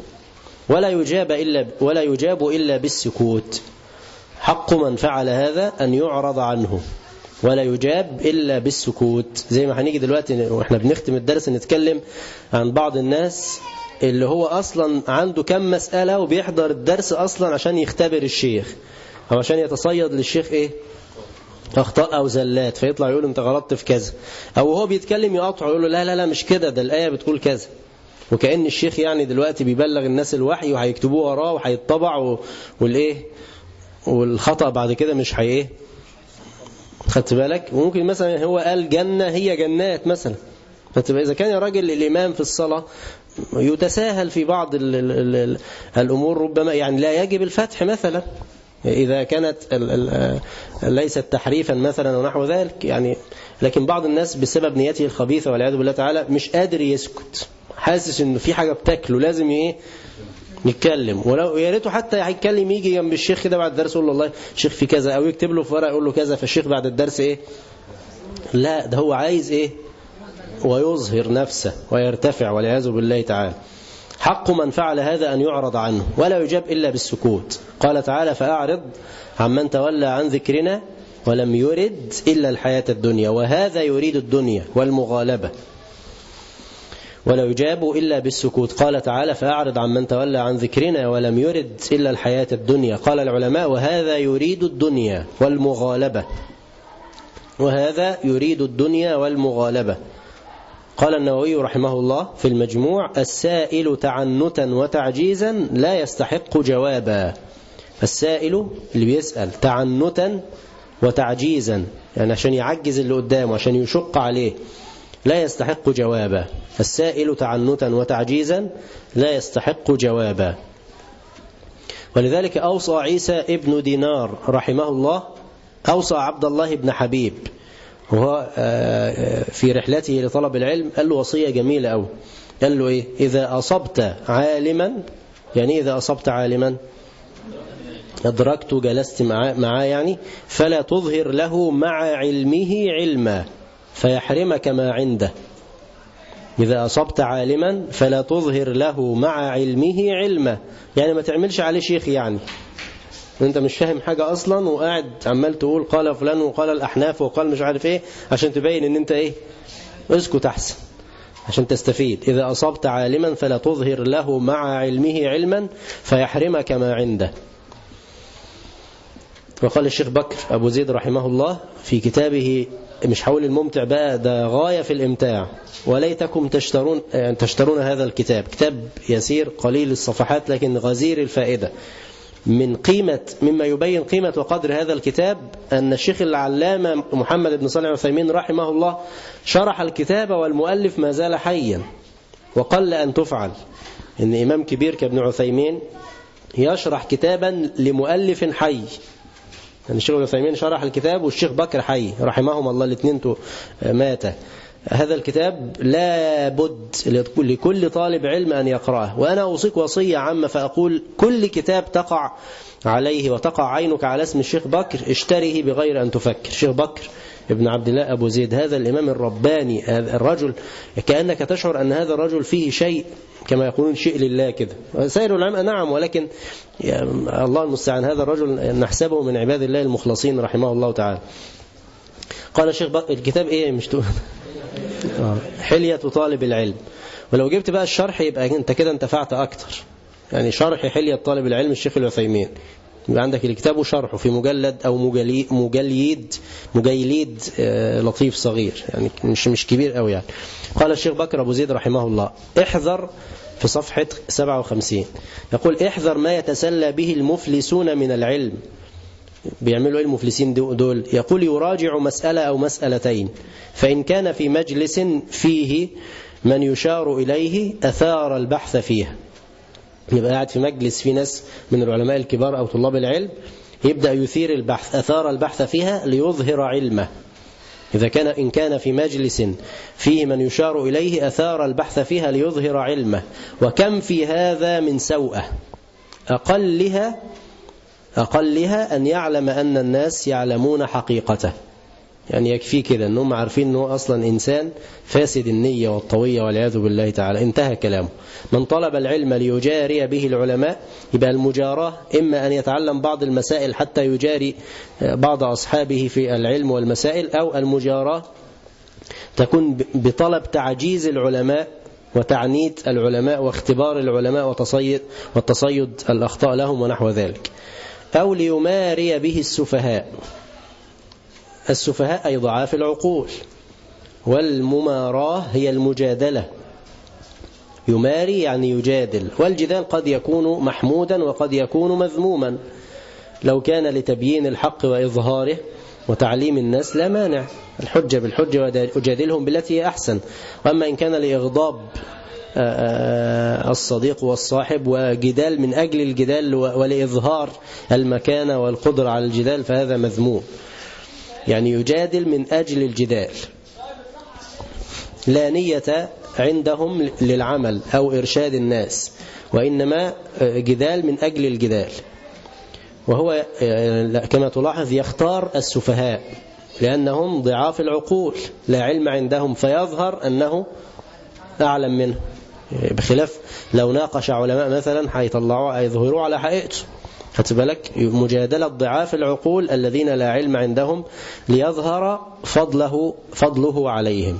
D: ولا يجاب إلا بالسكوت. حق من فعل هذا أن يعرض عنه ولا يجاب إلا بالسكوت. زي ما هنيجي دلوقتي وإحنا بنختم الدرس نتكلم عن بعض الناس اللي هو أصلا عنده كم مسألة وبيحضر الدرس أصلا عشان يختبر الشيخ أو عشان يتصيد للشيخ إيه، أخطاء أو زلات، فيطلع يقول أنت غلطت في كذا، أو هو بيتكلم يقاطعه يقول له لا لا لا مش كده، ده الآية بتقول كذا، وكأن الشيخ يعني دلوقتي بيبلغ الناس الوحي وهيكتبوه وراه وهيطبع والإيه، والخطأ بعد كده مش هي، خدت بالك. وممكن مثلا هو قال جنة هي جنات مثلا، فتبقى إذا كان يا راجل الإمام في الصلاة يتساهل في بعض الأمور، ربما يعني لا يجب الفتح مثلا إذا كانت ليست تحريفا مثلا ونحو ذلك يعني. لكن بعض الناس بسبب نيته الخبيثة والعياذ بالله تعالى مش قادر يسكت، حاسس إنه في حاجة بتاكله لازم إيه يتكلم، ولو يا ريته حتى هيتكلم يجي جنب الشيخ كده بعد الدرس يقول له والله الشيخ في كذا، أو يكتب له في ورقه يقول له كذا، فالشيخ بعد الدرس إيه، لا ده هو عايز إيه، ويظهر نفسه ويرتفع والعياذ بالله تعالى. حق من فعل هذا أن يعرض عنه ولا يجاب إلا بالسكوت. قال تعالى فأعرض عمن تولى عن ذكرنا ولم يرد إلا الحياة الدنيا، وهذا يريد الدنيا والمغالبة، ولا يجاب إلا بالسكوت. قال تعالى فأعرض عمن تولى عن ذكرنا ولم يرد إلا الحياة الدنيا. قال العلماء وهذا يريد الدنيا والمغالبة، وهذا يريد الدنيا والمغالبة. قال النووي رحمه الله في المجموع السائل تعنتا وتعجيزا لا يستحق جوابا. السائل اللي بيسأل تعنتا وتعجيزا، يعني عشان يعجز اللي قدامه، عشان يشق عليه، لا يستحق جوابا. السائل تعنتا وتعجيزا لا يستحق جوابا. ولذلك أوصى عيسى ابن دينار رحمه الله، أوصى عبد الله بن حبيب وهو في رحلته لطلب العلم، قال له وصية جميلة أوي. قال له إيه؟ إذا أصبت عالما، يعني إذا أصبت عالما أدركت جلست معاه يعني، فلا تظهر له مع علمه علما فيحرمك ما عنده. إذا أصبت عالما فلا تظهر له مع علمه علما، يعني ما تعملش عليه شيخ، يعني انت مش فاهم حاجة اصلا وقاعد عمال تقول قال فلان وقال الاحناف وقال مش عارف ايه عشان تبين ان انت ايه. اسكت احسن عشان تستفيد. اذا اصبت عالما فلا تظهر له مع علمه علما فيحرمك ما عنده. وقال الشيخ بكر ابو زيد رحمه الله في كتابه، مش حول الممتع بقى، ده غاية في الامتاع، وليتكم تشترون هذا الكتاب، كتاب يسير قليل الصفحات لكن غزير الفائدة. مما يبين قيمة وقدر هذا الكتاب أن الشيخ العلامة محمد بن صالح العثيمين رحمه الله شرح الكتاب والمؤلف ما زال حيا، وقل أن تفعل إن إمام كبير كابن عثيمين يشرح كتابا لمؤلف حي. يعني الشيخ العثيمين شرح الكتاب والشيخ بكر حي رحمهم الله، الاثنين ماتا. هذا الكتاب لا بد لكل طالب علم أن يقرأه. وأنا أوصيك وصية عامة فأقول كل كتاب تقع عليه وتقع عينك على اسم الشيخ بكر اشتره بغير أن تفكر. الشيخ بكر ابن عبد الله أبو زيد هذا الإمام الرباني، الرجل كأنك تشعر أن هذا الرجل فيه شيء كما يقولون شيء لله كده. سائر العلماء نعم، ولكن الله المستعان هذا الرجل نحسبه من عباد الله المخلصين رحمه الله تعالى. قال الشيخ بكر الكتاب ايه مش حلية طالب العلم. ولو جبت بقى الشرح يبقى انت كده انتفعت اكتر. يعني شرح حلية طالب العلم الشيخ العثيمين، يبقى عندك الكتاب وشرحه في مجلد او مجيليد لطيف صغير، يعني مش كبير قوي يعني. قال الشيخ بكر ابو زيد رحمه الله احذر في صفحة 57 يقول احذر ما يتسلى به المفلسون من العلم. بيعملوا ايه المفلسين دول؟ يقول يراجع مسألة أو مسألتين، فإن كان في مجلس فيه من يشار إليه أثار البحث فيها. يبقى قاعد في مجلس في ناس من العلماء الكبار أو طلاب العلم، يبدأ يثير البحث، أثار البحث فيها ليظهر علمه. إن كان في مجلس فيه من يشار إليه أثار البحث فيها ليظهر علمه. وكم في هذا من سوءة، أقلها أن يعلم أن الناس يعلمون حقيقته. يعني يكفي كده أنهم عارفين أنه أصلا إنسان فاسد النية والطوية والعياذ بالله تعالى. انتهى كلامه. من طلب العلم ليجاري به العلماء، يبقى المجاراة إما أن يتعلم بعض المسائل حتى يجاري بعض أصحابه في العلم والمسائل، أو المجاراة تكون بطلب تعجيز العلماء وتعنيت العلماء واختبار العلماء والتصيد الأخطاء لهم ونحو ذلك، أو ليماري به السفهاء. السفهاء أي ضعاف العقول، والمماراة هي المجادلة. يماري يعني يجادل، والجدال قد يكون محمودا وقد يكون مذموما. لو كان لتبيين الحق وإظهاره وتعليم الناس لا مانع، الحجة بالحجة وجادلهم بالتي هي أحسن. وأما إن كان لإغضاب الصديق والصاحب وجدال من أجل الجدال ولإظهار المكانة والقدرة على الجدال فهذا مذموم. يعني يجادل من أجل الجدال، لا نية عندهم للعمل أو إرشاد الناس، وإنما جدال من أجل الجدال. وهو كما تلاحظ يختار السفهاء لأنهم ضعاف العقول لا علم عندهم، فيظهر أنه أعلم منه. بخلاف لو ناقش علماء مثلا هيظهروا على حقيقته. خدت بالك؟ مجادلة ضعاف العقول الذين لا علم عندهم ليظهر فضله عليهم.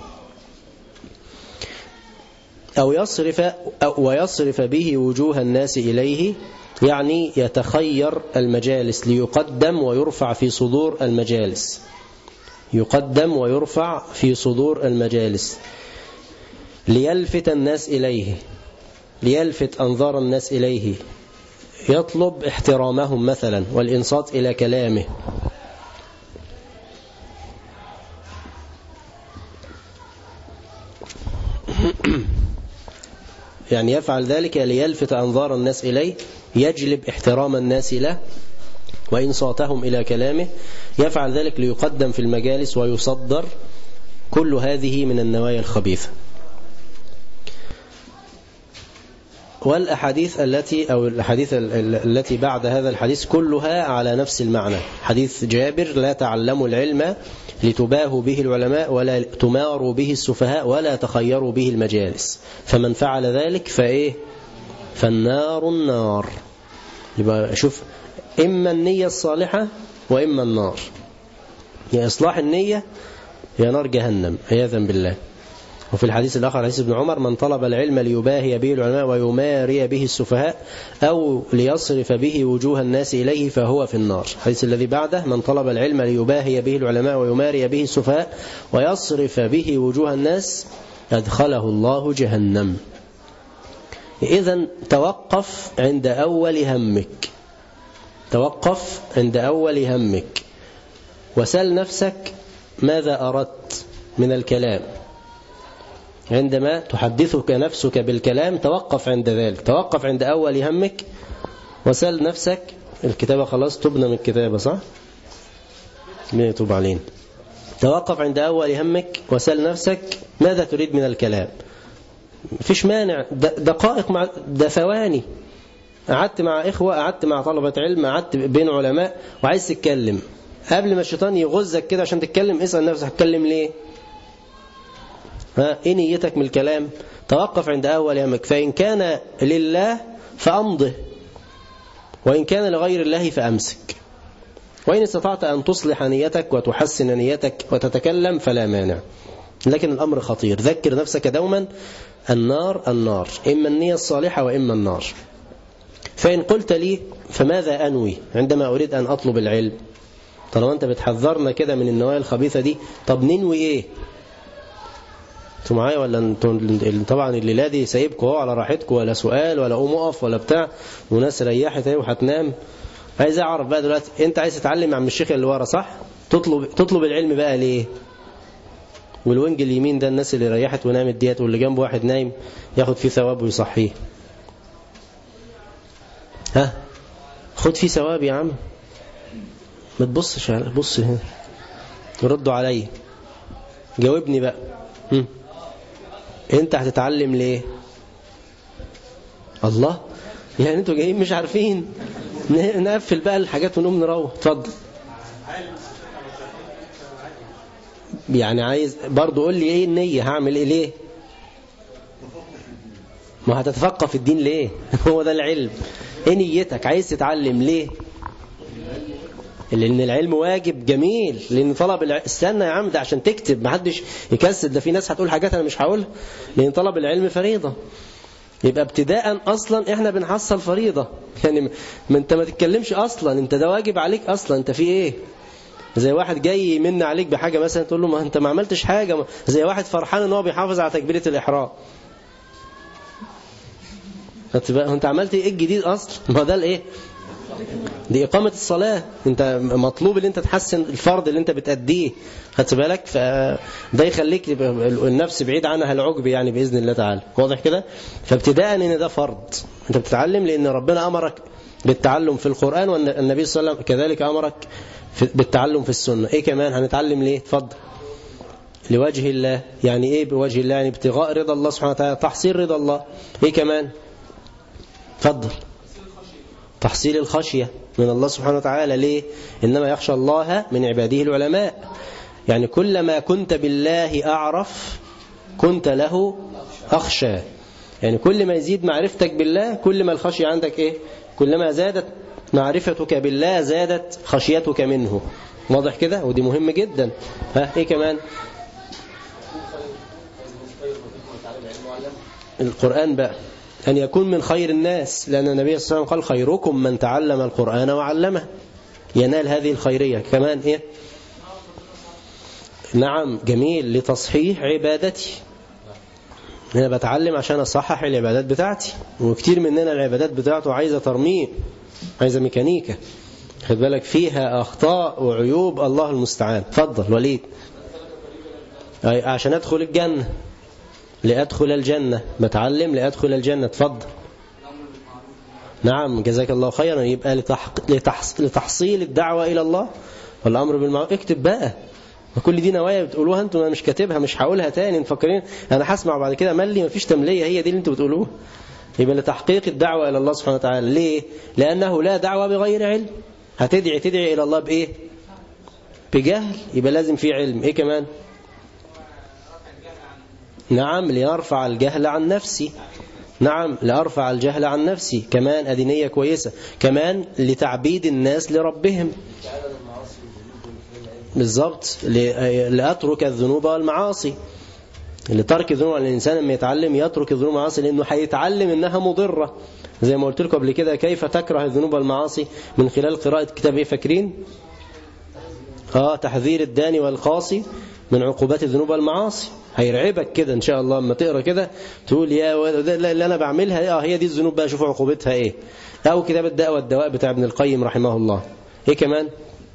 D: أو يصرف به وجوه الناس إليه، يعني يتخير المجالس ليقدم ويرفع في صدور المجالس. يقدم ويرفع في صدور المجالس ليلفت الناس إليه، ليلفت أنظار الناس إليه، يطلب احترامهم مثلا والإنصات إلى كلامه. يعني يفعل ذلك ليلفت أنظار الناس إليه، يجلب احترام الناس له وإنصاتهم إلى كلامه، يفعل ذلك ليقدم في المجالس ويصدر. كل هذه من النوايا الخبيثة. والأحاديث التي بعد هذا الحديث كلها على نفس المعنى. حديث جابر: لا تعلموا العلم لتباهوا به العلماء ولا تماروا به السفهاء ولا تخيروا به المجالس، فمن فعل ذلك فالنار النار. يبقى شوف، إما النية الصالحة وإما النار. يا إصلاح النية يا نار جهنم عياذا بالله. وفي الحديث الآخر حديث ابن عمر: من طلب العلم ليباهي به العلماء ويماري به السفهاء أو ليصرف به وجوه الناس إليه فهو في النار. الحديث الذي بعده: من طلب العلم ليباهي به العلماء ويماري به السفهاء ويصرف به وجوه الناس أدخله الله جهنم. إذن توقف عند أول همك، توقف عند أول همك، وسل نفسك ماذا أردت من الكلام. عندما تحدثك نفسك بالكلام توقف عند ذلك، توقف عند أول همك وسل نفسك. الكتابة خلاص، تبنى من الكتابة صح؟ يتوب علينا. توقف عند أول همك وسل نفسك ماذا تريد من الكلام. مفيش مانع، دقائق ده ثواني. قعدت مع إخوة، قعدت مع طلبة علم، قعدت بين علماء وعايز تتكلم، قبل ما الشيطان يغزك كده عشان تتكلم اسأل نفسك هتكلم ليه؟ ايه نيتك من الكلام؟ توقف عند أول همك، فإن كان لله فأمضه، وإن كان لغير الله فأمسك، وإن استطعت أن تصلح نيتك وتحسن نيتك وتتكلم فلا مانع. لكن الأمر خطير. ذكر نفسك دوما النار النار، إما النية الصالحة وإما النار. فإن قلت لي فماذا أنوي عندما أريد أن أطلب العلم؟ طالما أنت بتحذرنا كده من النوايا الخبيثة دي، طب ننوي إيه؟ انتوا معايا ولا انتوا؟ طبعا الليلة دي سايبكم اهو على راحتكم، ولا سؤال ولا قوم اقف ولا بتاع، وناس ريحت اهي وهتنام. عايز اعرف بقى دلوقتي، انت عايز تتعلم عن الشيخ اللي ورا صح؟ تطلب العلم بقى ليه؟ والوينج اليمين ده الناس اللي ريحت ونامت ديت، واللي جنبه واحد نايم ياخد فيه ثواب ويصحيه. ها خد فيه ثواب يا عم، ما تبصش، بص هنا ردوا عليا، جاوبني بقى. انت هتتعلم ليه؟ الله، يعني انتوا جايين مش عارفين؟ نقفل بقى الحاجات ونقوم نروح. اتفضل. يعني عايز برضو قول لي ايه النية، هعمل ايه ليه؟ ما هتتفقه في الدين ليه؟ هو ده العلم. ايه نيتك؟ عايز تتعلم ليه؟ لأن العلم واجب جميل، لأن طلب استنى يا عم، ده عشان تكتب، محدش يكسل، ده في ناس هتقول حاجات أنا مش هقولها، لأن طلب العلم فريضة. يبقى ابتداء أصلا إحنا بنحصل فريضة، يعني ما أنت ما تتكلمش أصلا، أنت ده واجب عليك أصلا. أنت في إيه؟ زي واحد جاي يمن عليك بحاجة مثلا تقول له ما أنت ما عملتش حاجة، زي واحد فرحان إن هو بيحافظ على تكبيرة الإحرام. أنت عملت إيه الجديد أصلا؟ ما ده الإيه؟ دي إقامة الصلاة. أنت مطلوب ان أنت تحسن الفرض اللي أنت بتأديه، خدت بالك؟ فده يخليك النفس بعيد عنها العجب يعني بإذن الله تعالى. واضح كده؟ فابتداء ان ده فرض، أنت بتتعلم لأن ربنا أمرك بالتعلم في القرآن، والنبي صلى الله عليه وسلم كذلك أمرك بالتعلم في السنة. إيه كمان هنتعلم ليه؟ اتفضل. لوجه الله. يعني إيه بوجه الله؟ يعني ابتغاء رضا الله سبحانه وتعالى، تحصيل رضا الله. إيه كمان؟ اتفضل. تحصيل الخشية من الله سبحانه وتعالى. ليه؟ إنما يخشى الله من عباده العلماء. يعني كلما كنت بالله أعرف كنت له أخشى. يعني كل ما يزيد معرفتك بالله كل ما الخشية عندك إيه؟ كلما زادت معرفتك بالله زادت خشيتك منه. واضح كده؟ ودي مهم جدا. إيه كمان؟ القرآن بقى أن يكون من خير الناس، لأن النبي صلى الله عليه وسلم قال خيركم من تعلم القرآن وعلمه، ينال هذه الخيرية. كمان إيه؟ نعم جميل، لتصحيح عبادتي. أنا بتعلم عشان أصحح العبادات بتاعتي، وكتير مننا العبادات بتاعته عايزة ترميم، عايزة ميكانيكا، خد بالك فيها أخطاء وعيوب، الله المستعان. تفضل وليد. عشان أدخل الجنة، لأدخل الجنة، بتعلم لأدخل الجنة. تفضل. نعم جزاك الله خيرا. يبقى لتحصيل الدعوة إلى الله والأمر بالمعروف. اكتب بقى، كل دي نوايا بتقولوها انتوا، انا مش كاتبها، مش هقولها تاني، مفكرين انا هسمع بعد كده ملي مفيش تمليه، هي دي اللي انتوا بتقولوها. يبقى لتحقيق الدعوة إلى الله سبحانه وتعالى. ليه؟ لأنه لا دعوة بغير علم. هتدعي إلى الله بإيه؟ بجهل، يبقى لازم في علم. إيه كمان؟ نعم ليرفع الجهل عن نفسي. نعم لأرفع الجهل عن نفسي كمان، أدينية كويسة. كمان لتعبيد الناس لربهم بالضبط، لأترك الذنوب والمعاصي. لترك الذنوب، الإنسان لما يتعلم يترك الذنوب والمعاصي لأنه هيتعلم إنها مضرة. زي ما قلت لكم قبل كده، كيف تكره الذنوب والمعاصي؟ من خلال قراءة كتاب إيه فاكرين؟ تحذير الداني والقاصي من عقوبات الذنوب والمعاصي. هيرعبك كده إن شاء الله لما تقرأ كده تقول يا اللي أنا بعملها هي دي الذنوب بقى، شوفوا عقوبتها إيه. أو كتاب الداء والدواء بتاع ابن القيم رحمه الله. إيه كمان؟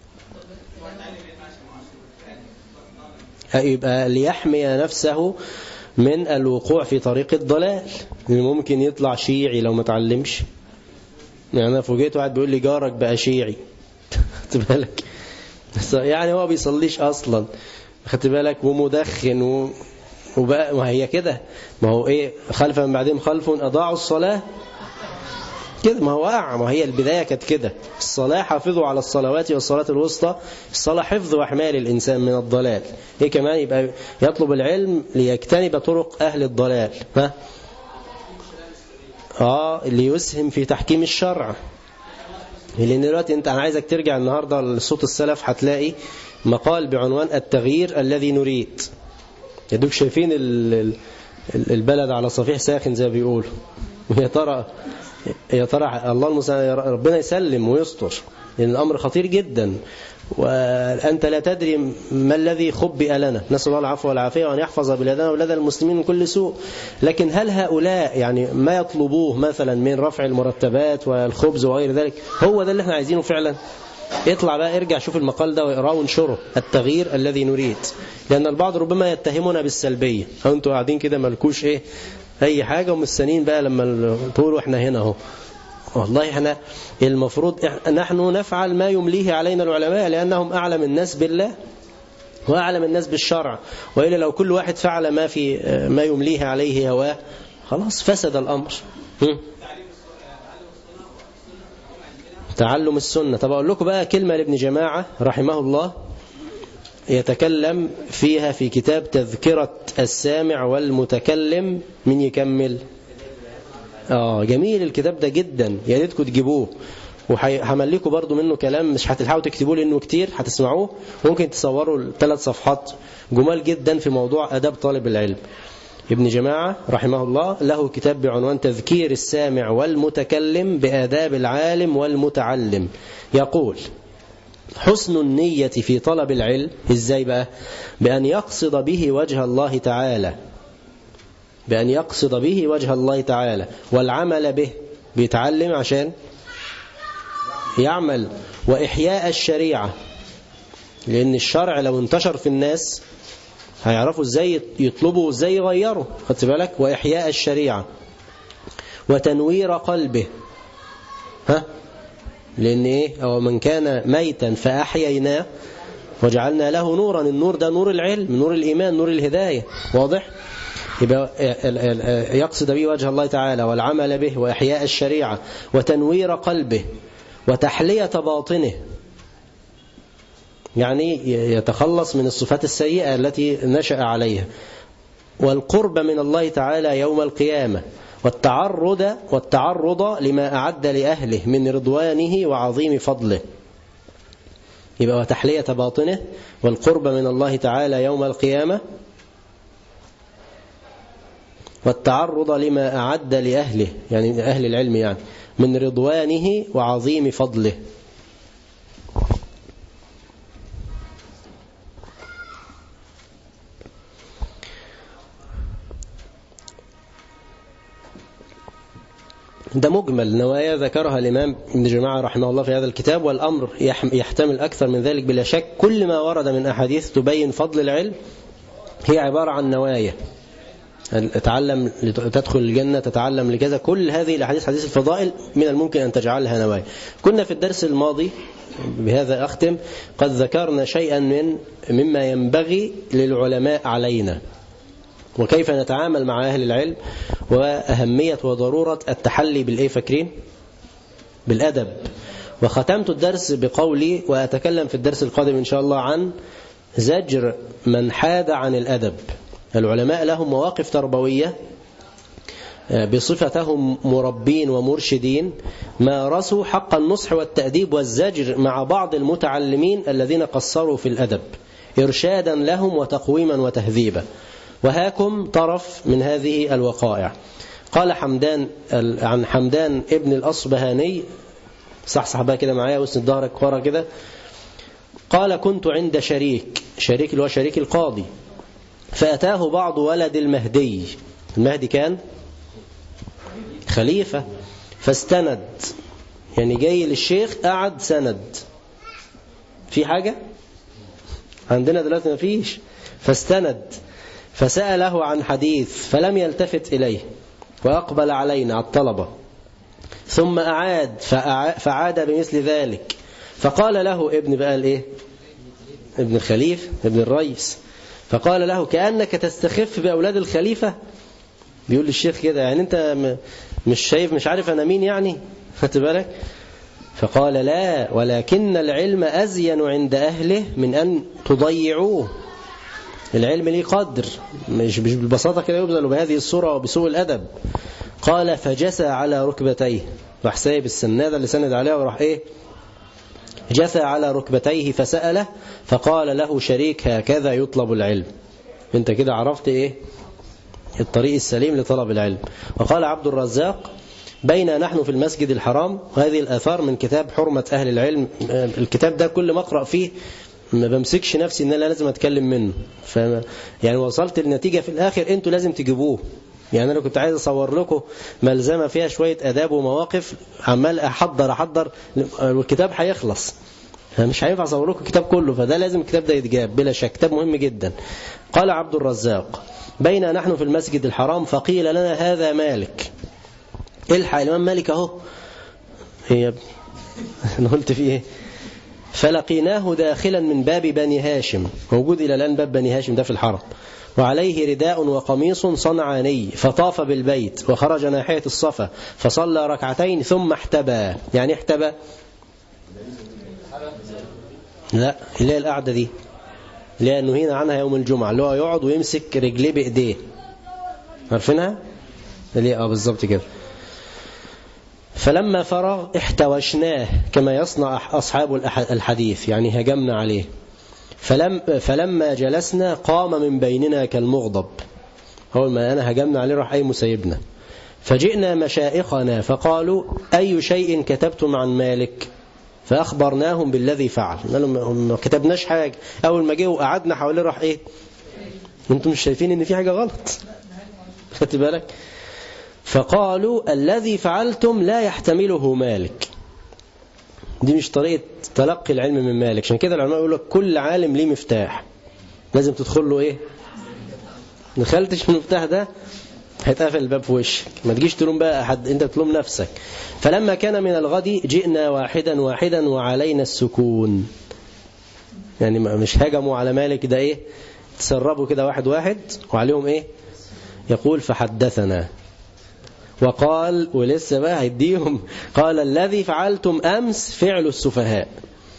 D: يبقى ليحمي نفسه من الوقوع في طريق الضلال. ممكن يطلع شيعي لو ما تعلمش. يعني أنا فوجئت واحد بيقول لي جارك بقى شيعي. خدت بالك؟ يعني هو بيصليش أصلا، خدت بالك، ومدخن وبقى ما هي كده. ما هو إيه؟ خلف من بعدهم خلف أضاعوا الصلاة كده. ما هو وقع، ما هي البداية كانت كده. الصلاة حافظوا على الصلوات والصلاة الوسطى. الصلاة حفظ وحماية للإنسان من الضلال. إيه كمان؟ يبقى يطلب العلم ليجتنب طرق أهل الضلال. اللي يسهم في تحكيم الشرع. لأن دلوقتي أنا عايزك ترجع النهاردة لصوت السلف، هتلاقي مقال بعنوان التغيير الذي نريد. يدوك شايفين البلد على صفيح ساخن زي ما بيقولوا. يا ترى الله المستعان، ربنا يسلم ويستر، لأن الأمر خطير جدا، وأنت لا تدري ما الذي خبئ لنا. نسأل الله العفو والعافية وأن يحفظ بلادنا وبلاد المسلمين من كل سوء. لكن هل هؤلاء يعني ما يطلبوه مثلا من رفع المرتبات والخبز وغير ذلك هو ده اللي احنا عايزينه فعلا؟ اطلع بقى ارجع شوف المقال ده واقراه وانشره، التغيير الذي نريد. لأن البعض ربما يتهمنا بالسلبية، أو أنتوا قاعدين كده مالكوش إيه أي حاجة ومستنين بقى لما تقولوا إحنا هنا أهو. والله إحنا المفروض نحن نفعل ما يمليه علينا العلماء، لأنهم أعلم الناس بالله وأعلم الناس بالشرع. وإلا لو كل واحد فعل ما يمليه عليه هواه خلاص فسد الأمر. تعلم السنة. طب أقول لكم بقى كلمة لابن جماعة رحمه الله يتكلم فيها في كتاب تذكرة السامع والمتكلم. من يكمل؟ جميل الكتاب ده جدا، يا ريتكم تجيبوه. وهملكوا برضو منه كلام، مش هتلحقوا تكتبوه لأنه كتير، هتسمعوه. ممكن تصوروا 3 صفحات جمال جدا في موضوع أداب طالب العلم. ابن جماعة رحمه الله له كتاب بعنوان تذكير السامع والمتكلم بآداب العالم والمتعلم. يقول: حسن النية في طلب العلم. إزاي بقى؟ بأن يقصد به وجه الله تعالى، بأن يقصد به وجه الله تعالى، والعمل به، بيتعلم عشان يعمل، وإحياء الشريعة، لأن الشرع لو انتشر في الناس هيعرفوا ازاي يطلبوا وازاي يغيروا. خدت بالك؟ وإحياء الشريعة، وتنوير قلبه. لأن إيه؟ أو من كان ميتا فأحييناه وجعلنا له نورا. النور ده نور العلم، نور الإيمان، نور الهداية. واضح؟ يبقى يقصد به وجه الله تعالى، والعمل به، وإحياء الشريعة، وتنوير قلبه، وتحلية باطنه، يعني يتخلص من الصفات السيئة التي نشأ عليها، والقرب من الله تعالى يوم القيامة، والتعرض لما أعد لأهله من رضوانه وعظيم فضله. يبقى وتحلية باطنه، والقرب من الله تعالى يوم القيامة، والتعرض لما أعد لأهله، يعني أهل العلم، يعني من رضوانه وعظيم فضله. ده مجمل نوايا ذكرها الإمام ابن جماعة رحمه الله في هذا الكتاب، والأمر يحتمل أكثر من ذلك بلا شك. كل ما ورد من أحاديث تبين فضل العلم هي عبارة عن نوايا. تتعلم تدخل الجنة، تتعلم لكذا، كل هذه الأحاديث حديث الفضائل من الممكن أن تجعلها نوايا. كنا في الدرس الماضي، بهذا أختم، قد ذكرنا شيئا مما ينبغي للعلماء علينا، وكيف نتعامل مع أهل العلم، وأهمية وضرورة التحلي بالإيه فاكرين؟ بالأدب. وختمت الدرس بقولي، وأتكلم في الدرس القادم إن شاء الله عن زجر من حاد عن الأدب. العلماء لهم مواقف تربوية بصفتهم مربين ومرشدين، مارسوا حق النصح والتأديب والزجر مع بعض المتعلمين الذين قصروا في الأدب إرشادا لهم وتقويما وتهذيبا. وهاكم طرف من هذه الوقائع. قال حمدان عن حمدان ابن الأصبهاني، صح بقى كده معايا واسند ظهرك ورا كده، قال: كنت عند شريك اللي هو شريك القاضي، فأتاه بعض ولد المهدي. المهدي كان خليفة، فاستند، يعني جاي للشيخ قعد سند. في حاجة عندنا دلوقتي ما فيش. فاستند فسأله عن حديث فلم يلتفت إليه وأقبل علينا على الطلبة، ثم أعاد فعاد بمثل ذلك، فقال له ابن بقى الايه، ابن الخليفة ابن الرئيس، فقال له: كأنك تستخف بأولاد الخليفة. بيقول للشيخ كده، يعني انت مش شايف، مش عارف انا مين يعني؟ خدت بالك؟ فقال: لا، ولكن العلم أزين عند أهله من أن تضيعوه. العلم ليه قدر، مش بالبساطة كده يبذل بهذه الصورة وبسوء الأدب. قال: فجسى على ركبتيه، راح سايب السنادة اللي سند عليها وراح ايه، جثى على ركبتيه فسأله، فقال له شريك: هكذا يطلب العلم. انت كده عرفت ايه الطريق السليم لطلب العلم. وقال عبد الرزاق: بين نحن في المسجد الحرام، وهذه الآثار من كتاب حرمة أهل العلم. الكتاب ده كل ما أقرأ فيه ما بمسكش نفسي ان انا لازم اتكلم منه، يعني وصلت للنتيجة في الآخر انتوا لازم تجيبوه. يعني أنا كنت عايز أصور لكم ملزمة فيها شوية أداب ومواقف، عمال أحضر والكتاب هيخلص، مش هينفع أصور لكم الكتاب كله، فده لازم الكتاب ده يتجاب بلا شك، كتاب مهم جدا. قال عبد الرزاق: بين نحن في المسجد الحرام، فقيل لنا: هذا مالك. الحق الإمام مالك أهو. هي أنا قلت فيه إيه؟ فلقيناه داخلا من باب بني هاشم، موجود إلى الآن باب بني هاشم ده في الحرم، وعليه رداء وقميص صنعاني، فطاف بالبيت وخرج ناحية الصفا فصلى ركعتين ثم احتبى. يعني احتبى؟ لا، اللي هي القعدة دي اللي هي نهينا عنها يوم الجمعة، اللي هو يقعد ويمسك رجليه بإيديه، عارفينها؟ اللي بالظبط كده. فلما فرغ احتوشناه كما يصنع أصحاب الحديث، يعني هجمنا عليه. فلما جلسنا قام من بيننا كالمغضب، أول ما أنا هجمنا عليه راح أي مسيبنا. فجئنا مشائخنا فقالوا: أي شيء كتبتم عن مالك؟ فأخبرناهم بالذي فعل. ما كتبناش حاجة، أول ما جه وقعدنا حواليه راح إيه، أنتم مش شايفين إن في حاجة غلط؟ خدت بالك؟ فقالوا: الذي فعلتم لا يحتمله مالك. دي مش طريقة تلقي العلم من مالك. عشان كده العلماء يقول لك كل عالم ليه مفتاح، لازم تدخل له ايه، دخلتش من المفتاح ده هيتقفل الباب في وشك، ما تجيش تلوم بقى أحد، انت تلوم نفسك. فلما كان من الغد جئنا واحدا واحدا وعلينا السكون، يعني مش هجموا على مالك ده ايه، تسربوا كده واحد واحد وعليهم ايه. يقول: فحدثنا وقال، ولسه بقى هيديهم، قال: الذي فعلتم أمس فعل السفهاء.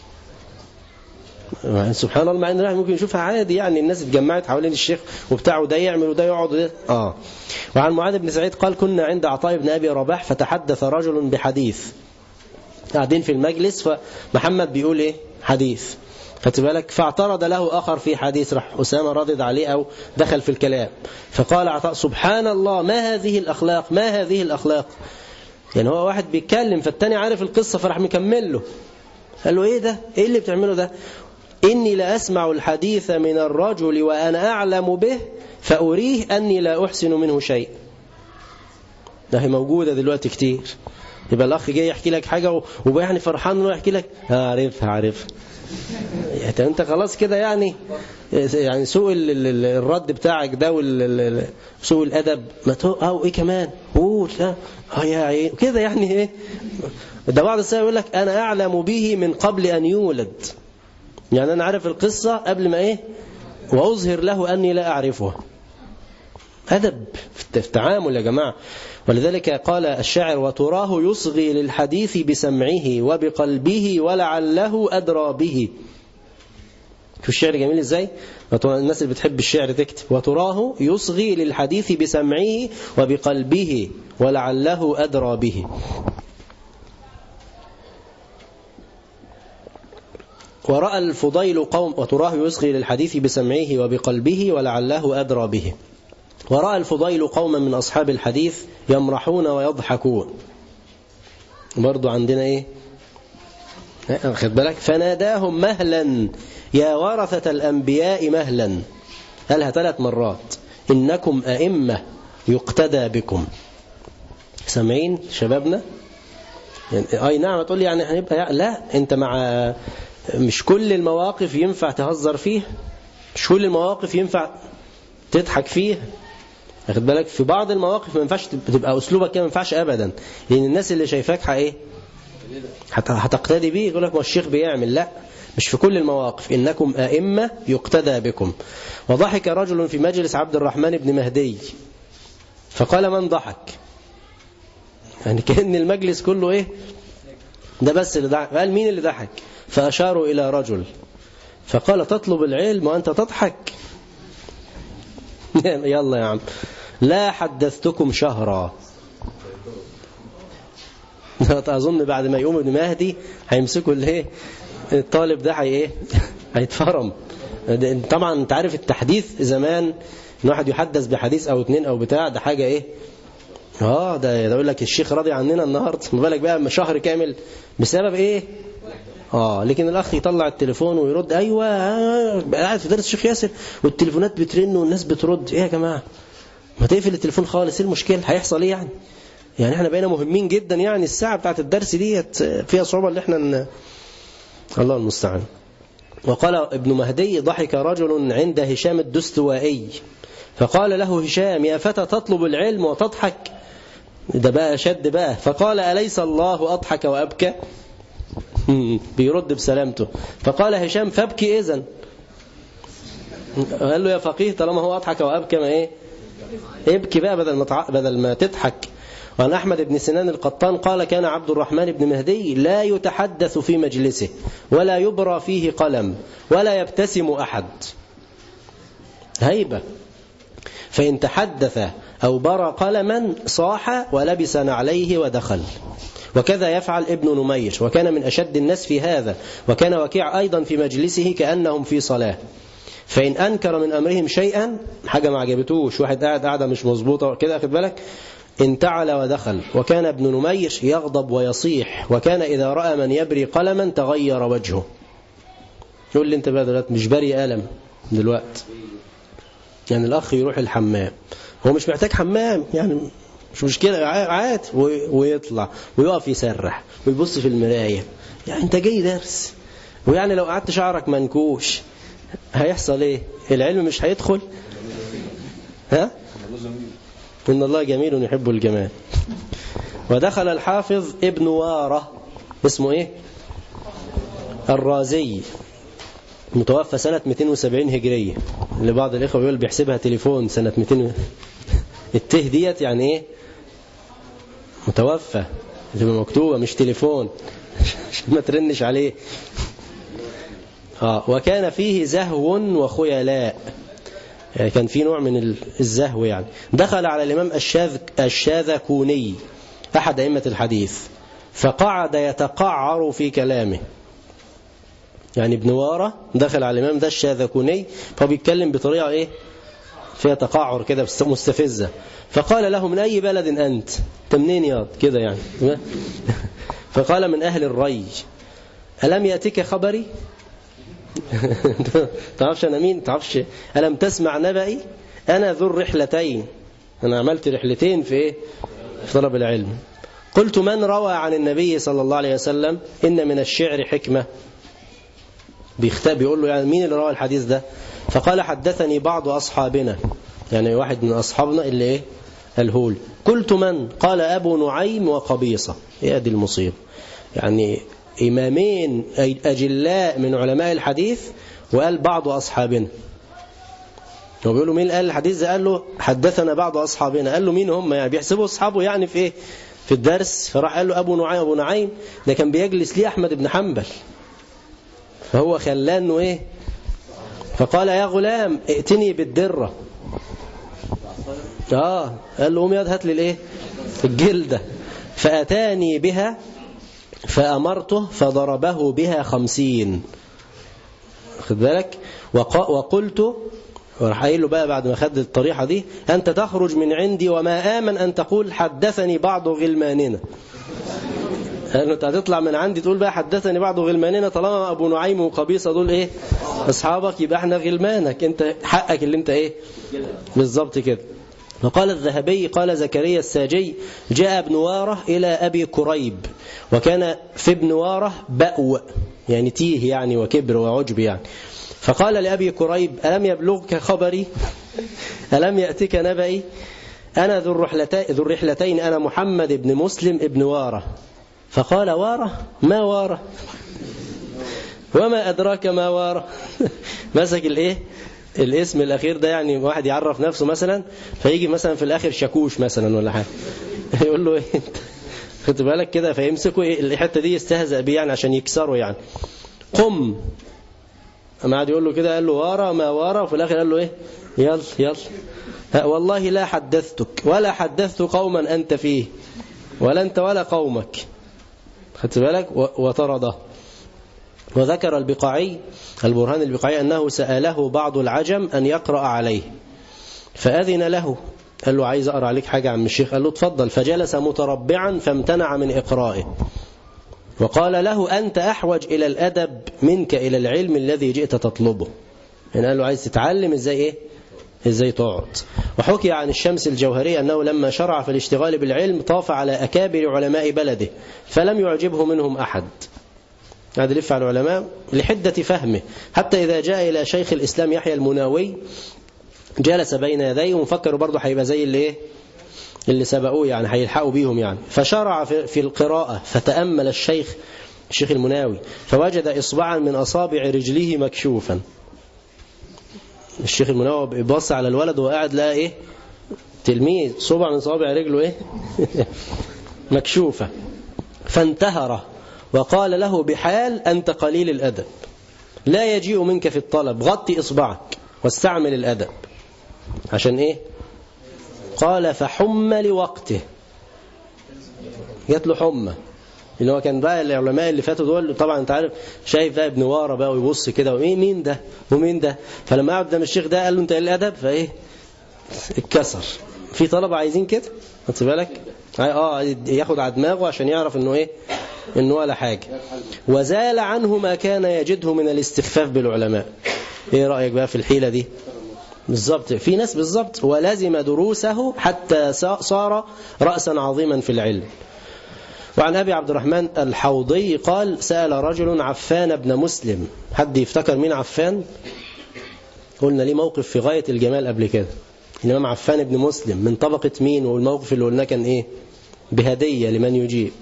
D: سبحان الله، مع ان الواحد ممكن يشوفها عادي، يعني الناس اتجمعت حوالين الشيخ وبتاع، وده يعمل وده يقعد وده وعن معاذ بن سعيد قال: كنا عند عطاء بن أبي رباح فتحدث رجل بحديث، قاعدين في المجلس فمحمد بيقول ايه حديث، خدت بالك، فاعترض له آخر في حديث، راح أسامة ردد عليه أو دخل في الكلام، فقال عطاء: سبحان الله، ما هذه الأخلاق، ما هذه الأخلاق. يعني هو واحد بيتكلم فالتاني عارف القصة فراح مكمل له، قال له: ايه ده، ايه اللي بتعمله ده؟ إني لأسمع الحديث من الرجل وأنا أعلم به فأريه أني لا أحسن منه شيء. ده هي موجودة دلوقتي كتير، يبقى الأخ جاي يحكي لك حاجة وبقى يعني فرحان انه يحكي لك عارفها انت خلاص كده يعني سوء الرد بتاعك ده سوء الادب ما او ايه كمان قول يا كده يعني ايه. ده بعض السلف يقول لك انا اعلم به من قبل ان يولد، يعني انا عارف القصة قبل ما ايه واظهر له اني لا اعرفها. ادب في التعامل يا جماعة. ولذلك قال الشاعر وتراه يصغي للحديث بسمعه وبقلبه ولعله أدرى به. شوف الشعر جميل ازاي. الناس اللي بتحب الشعر تكتب وتراه يصغي للحديث بسمعه وبقلبه ولعله أدرى به. ورأى الفضيل قوم وتراه يصغي للحديث بسمعه وبقلبه ولعله أدرى به. ورأى الفضيل قوما من أصحاب الحديث يمرحون ويضحكون. برضو عندنا ايه خد بالك. فناداهم مهلا يا ورثة الأنبياء مهلا. قالها 3 مرات. إنكم أئمة يقتدى بكم. سامعين شبابنا يعني اي نعم تقول لي يعني هنبقى لا انت مع مش كل المواقف ينفع تهزر فيها، مش كل المواقف ينفع تضحك فيها. واخد بالك. في بعض المواقف ما ينفعش تبقى اسلوبك كده، ما ينفعش ابدا، لان الناس اللي شايفاك ايه هتقتدي بيه. يقول لك ما الشيخ بيعمل. لا مش في كل المواقف. انكم ائمه يقتدى بكم. وضحك رجل في مجلس عبد الرحمن بن مهدي فقال من ضحك، يعني كأن المجلس كله ايه ده بس اللي ضحك. قال مين اللي ضحك؟ فاشاروا الى رجل فقال تطلب العلم وانت تضحك؟ يلا يا عم لا حدثتكم شهرا. أظن بعد ما يقوم ابن مهدي هيمسكوا الايه الطالب ده هيتفرم. طبعا انت عارف التحديث زمان ان واحد يحدث بحديث او 2 او بتاع ده حاجة ايه ده يقول لك الشيخ راضي عننا النهارده، ما بالك بقى شهر كامل بسبب ايه لكن الاخ يطلع التليفون ويرد ايوه قاعد في درس الشيخ ياسر والتليفونات بترن والناس بترد. ايه يا جماعه ما تقفل التليفون خالص، ايه المشكله؟ هيحصل ايه يعني احنا بقينا مهمين جدا، يعني الساعه بتاعت الدرس ديت فيها صعوبه اللي احنا الله المستعان. وقال ابن مهدي ضحك رجل عند هشام الدستوائي فقال له هشام يا فتى تطلب العلم وتضحك؟ ده بقى شد بقى. فقال أليس الله أضحك وأبكى؟ بيرد بسلامته. فقال هشام فابكي إذن. قال له يا فقيه طالما هو أضحك وأبكى ما ايه ابكي بقى بدل ما تضحك. وعن أحمد بن سنان القطان قال كان عبد الرحمن بن مهدي لا يتحدث في مجلسه ولا يبرى فيه قلم ولا يبتسم أحد، هيبة. فإن تحدث أو برى قلما صاح ولبس نعليه ودخل. وكذا يفعل ابن نمير وكان من أشد الناس في هذا. وكان وكيع أيضا في مجلسه كأنهم في صلاة. فإن أنكر من أمرهم شيئا حاجة ما عجبتوش، واحد قاعدة مش مظبوطة كده أخذ بالك انتعل ودخل. وكان ابن نمير يغضب ويصيح. وكان إذا رأى من يبري قلما تغير وجهه. يقول لي انت بقى دلوقتي مش بري قلم دلوقتي، يعني الأخ يروح الحمام هو مش محتاج حمام يعني مش مشكلة عاد ويطلع ويقف يسرح ويبص في المراية، يعني انت جاي درس ويعني لو قعدت شعرك منكوش هيحصل ايه؟ العلم مش هيدخل. إن الله جميل يحب الجمال. ودخل الحافظ ابن وارة اسمه ايه الرازي متوفى سنة 270 هجرية. لبعض الإخوة بيقول بيحسبها تليفون سنة 200 الته ديت يعني ايه متوفى تبقى مكتوبة مش تليفون عشان ما ترنش عليه. وكان فيه زهو وخيلاء، يعني كان في نوع من الزهو يعني. دخل على الإمام الشاذكوني أحد أئمة الحديث فقعد يتقعر في كلامه. يعني ابن وارة دخل على الإمام ده الشاذكوني فبيتكلم بطريقة ايه فيها تقعر كده مستفزة. فقال له من أي بلد أنت منين ياض كده يعني فقال من أهل الري. ألم يأتك خبري؟ تعرفش أنا مين؟ تعرفش ألم تسمع نبأي؟ أنا ذو الرحلتين، أنا عملت رحلتين في إيه؟ في طلب العلم. قلت من روى عن النبي صلى الله عليه وسلم إن من الشعر حكمة؟ بيقول له يعني مين اللي روى الحديث ده؟ فقال حدثني بعض أصحابنا، يعني واحد من أصحابنا اللي إيه الهول. قلت من؟ قال أبو نعيم وقبيصة. هي دي المصيبة، يعني إمامين أجلاء من علماء الحديث وقال بعض أصحابنا. هو بيقولوا مين قال الحديث ده؟ قال له حدثنا بعض أصحابنا. قال له مين هم؟ يعني بيحسبوا أصحابه يعني في إيه؟ في الدرس. فراح قال له أبو نعيم. أبو نعيم ده كان بيجلس ليه أحمد بن حنبل، فهو خلاه إنه إيه. فقال يا غلام ائتني بالدرة. قال له قوم يا هات لي الإيه الجلدة. فأتاني بها فأمرته فضربه بها 50. خد بالك. وقلت، وراح قايل له بقى بعد ما خد الطريحة دي: أنت تخرج من عندي وما آمن أن تقول حدثني بعض غلماننا. قال له أنت هتطلع من عندي تقول بقى حدثني بعض غلماننا، طالما أبو نعيم وقبيصة دول إيه أصحابك، يبقى احنا غلمانك، أنت حقك اللي أنت إيه بالضبط كده. وقال الذهبي قال زكريا الساجي: جاء ابن واره إلى أبي كريب، وكان في ابن واره بأو، يعني تيه يعني وكبر وعجب يعني. فقال لأبي كريب: ألم يبلغك خبري؟ ألم يأتك نبأي؟ أنا ذو الرحلتين، أنا محمد بن مسلم ابن واره. فقال: واره؟ ما واره؟ وما أدراك ما واره؟ مسك الإيه الاسم الأخير ده، يعني واحد يعرف نفسه مثلا فيجي مثلا في الآخر شاكوش مثلا ولا حاجة، يقول له إيه خد بالك كده، فيمسكوا إيه الحتة دي يستهزأ بيه يعني عشان يكسروا يعني. قم. أما قاعد يقول له كده، قال له وارى ما وارى، وفي الآخر قال له إيه يلا والله لا حدثتك ولا حدثت قوما أنت فيه، ولا أنت ولا قومك. خدت بالك. وطرده. وذكر البقاعي البرهان البقاعي أنه سأله بعض العجم أن يقرأ عليه، فأذن له، قال له عايز أقرأ عليك حاجة عم الشيخ، قال له تفضل. فجلس متربعا فامتنع من إقرائه، وقال له: أنت أحوج إلى الأدب منك إلى العلم الذي جئت تطلبه. يعني قال له عايز تتعلم إزاي تقعد. وحكي عن الشمس الجوهري أنه لما شرع في الاشتغال بالعلم طاف على أكابر علماء بلده فلم يعجبه منهم أحد. هذا لف على العلماء لحدة فهمه، حتى إذا جاء إلى شيخ الإسلام يحيى المناوي جلس بين يديه، ومفكروا برضه هيبقى زي اللي سبقوه يعني هيلحقوا بيهم يعني. فشرع في القراءة، فتأمل الشيخ المناوي فوجد إصبعا من أصابع رجله مكشوفا. الشيخ المناوي بيبص على الولد وقاعد لقى إيه تلميذ صبع من صابع رجله إيه مكشوفة. فانتهره وقال له: بحال أنت قليل الأدب، لا يجيء منك في الطلب، غطي إصبعك واستعمل الأدب. عشان إيه؟ قال: فحم لوقته. جات له حمى، اللي هو كان بقى العلماء اللي فاتوا دول طبعا انت عارف شايف بقى ابن واره بقى ويبص كده مين ده ومين ده. فلما قعد قدام الشيخ ده قال له: انت ايه الأدب؟ فايه اتكسر. في طلبة عايزين كده، خدت بالك، ياخد على دماغه عشان يعرف انه ايه انه ولا حاجة. وزال عنه ما كان يجده من الاستخفاف بالعلماء. ايه رأيك بقى في الحيلة دي؟ بالضبط، في ناس بالضبط. ولازم دروسه حتى صار رأسا عظيما في العلم. وعن أبي عبد الرحمن الحوضي قال: سأل رجل عفان بن مسلم. حد يفتكر مين عفان؟ قلنا ليه موقف في غاية الجمال قبل كده. الإمام عفان بن مسلم من طبقة مين؟ والموقف اللي قلنا كان إيه؟ بهدية لمن يجيب.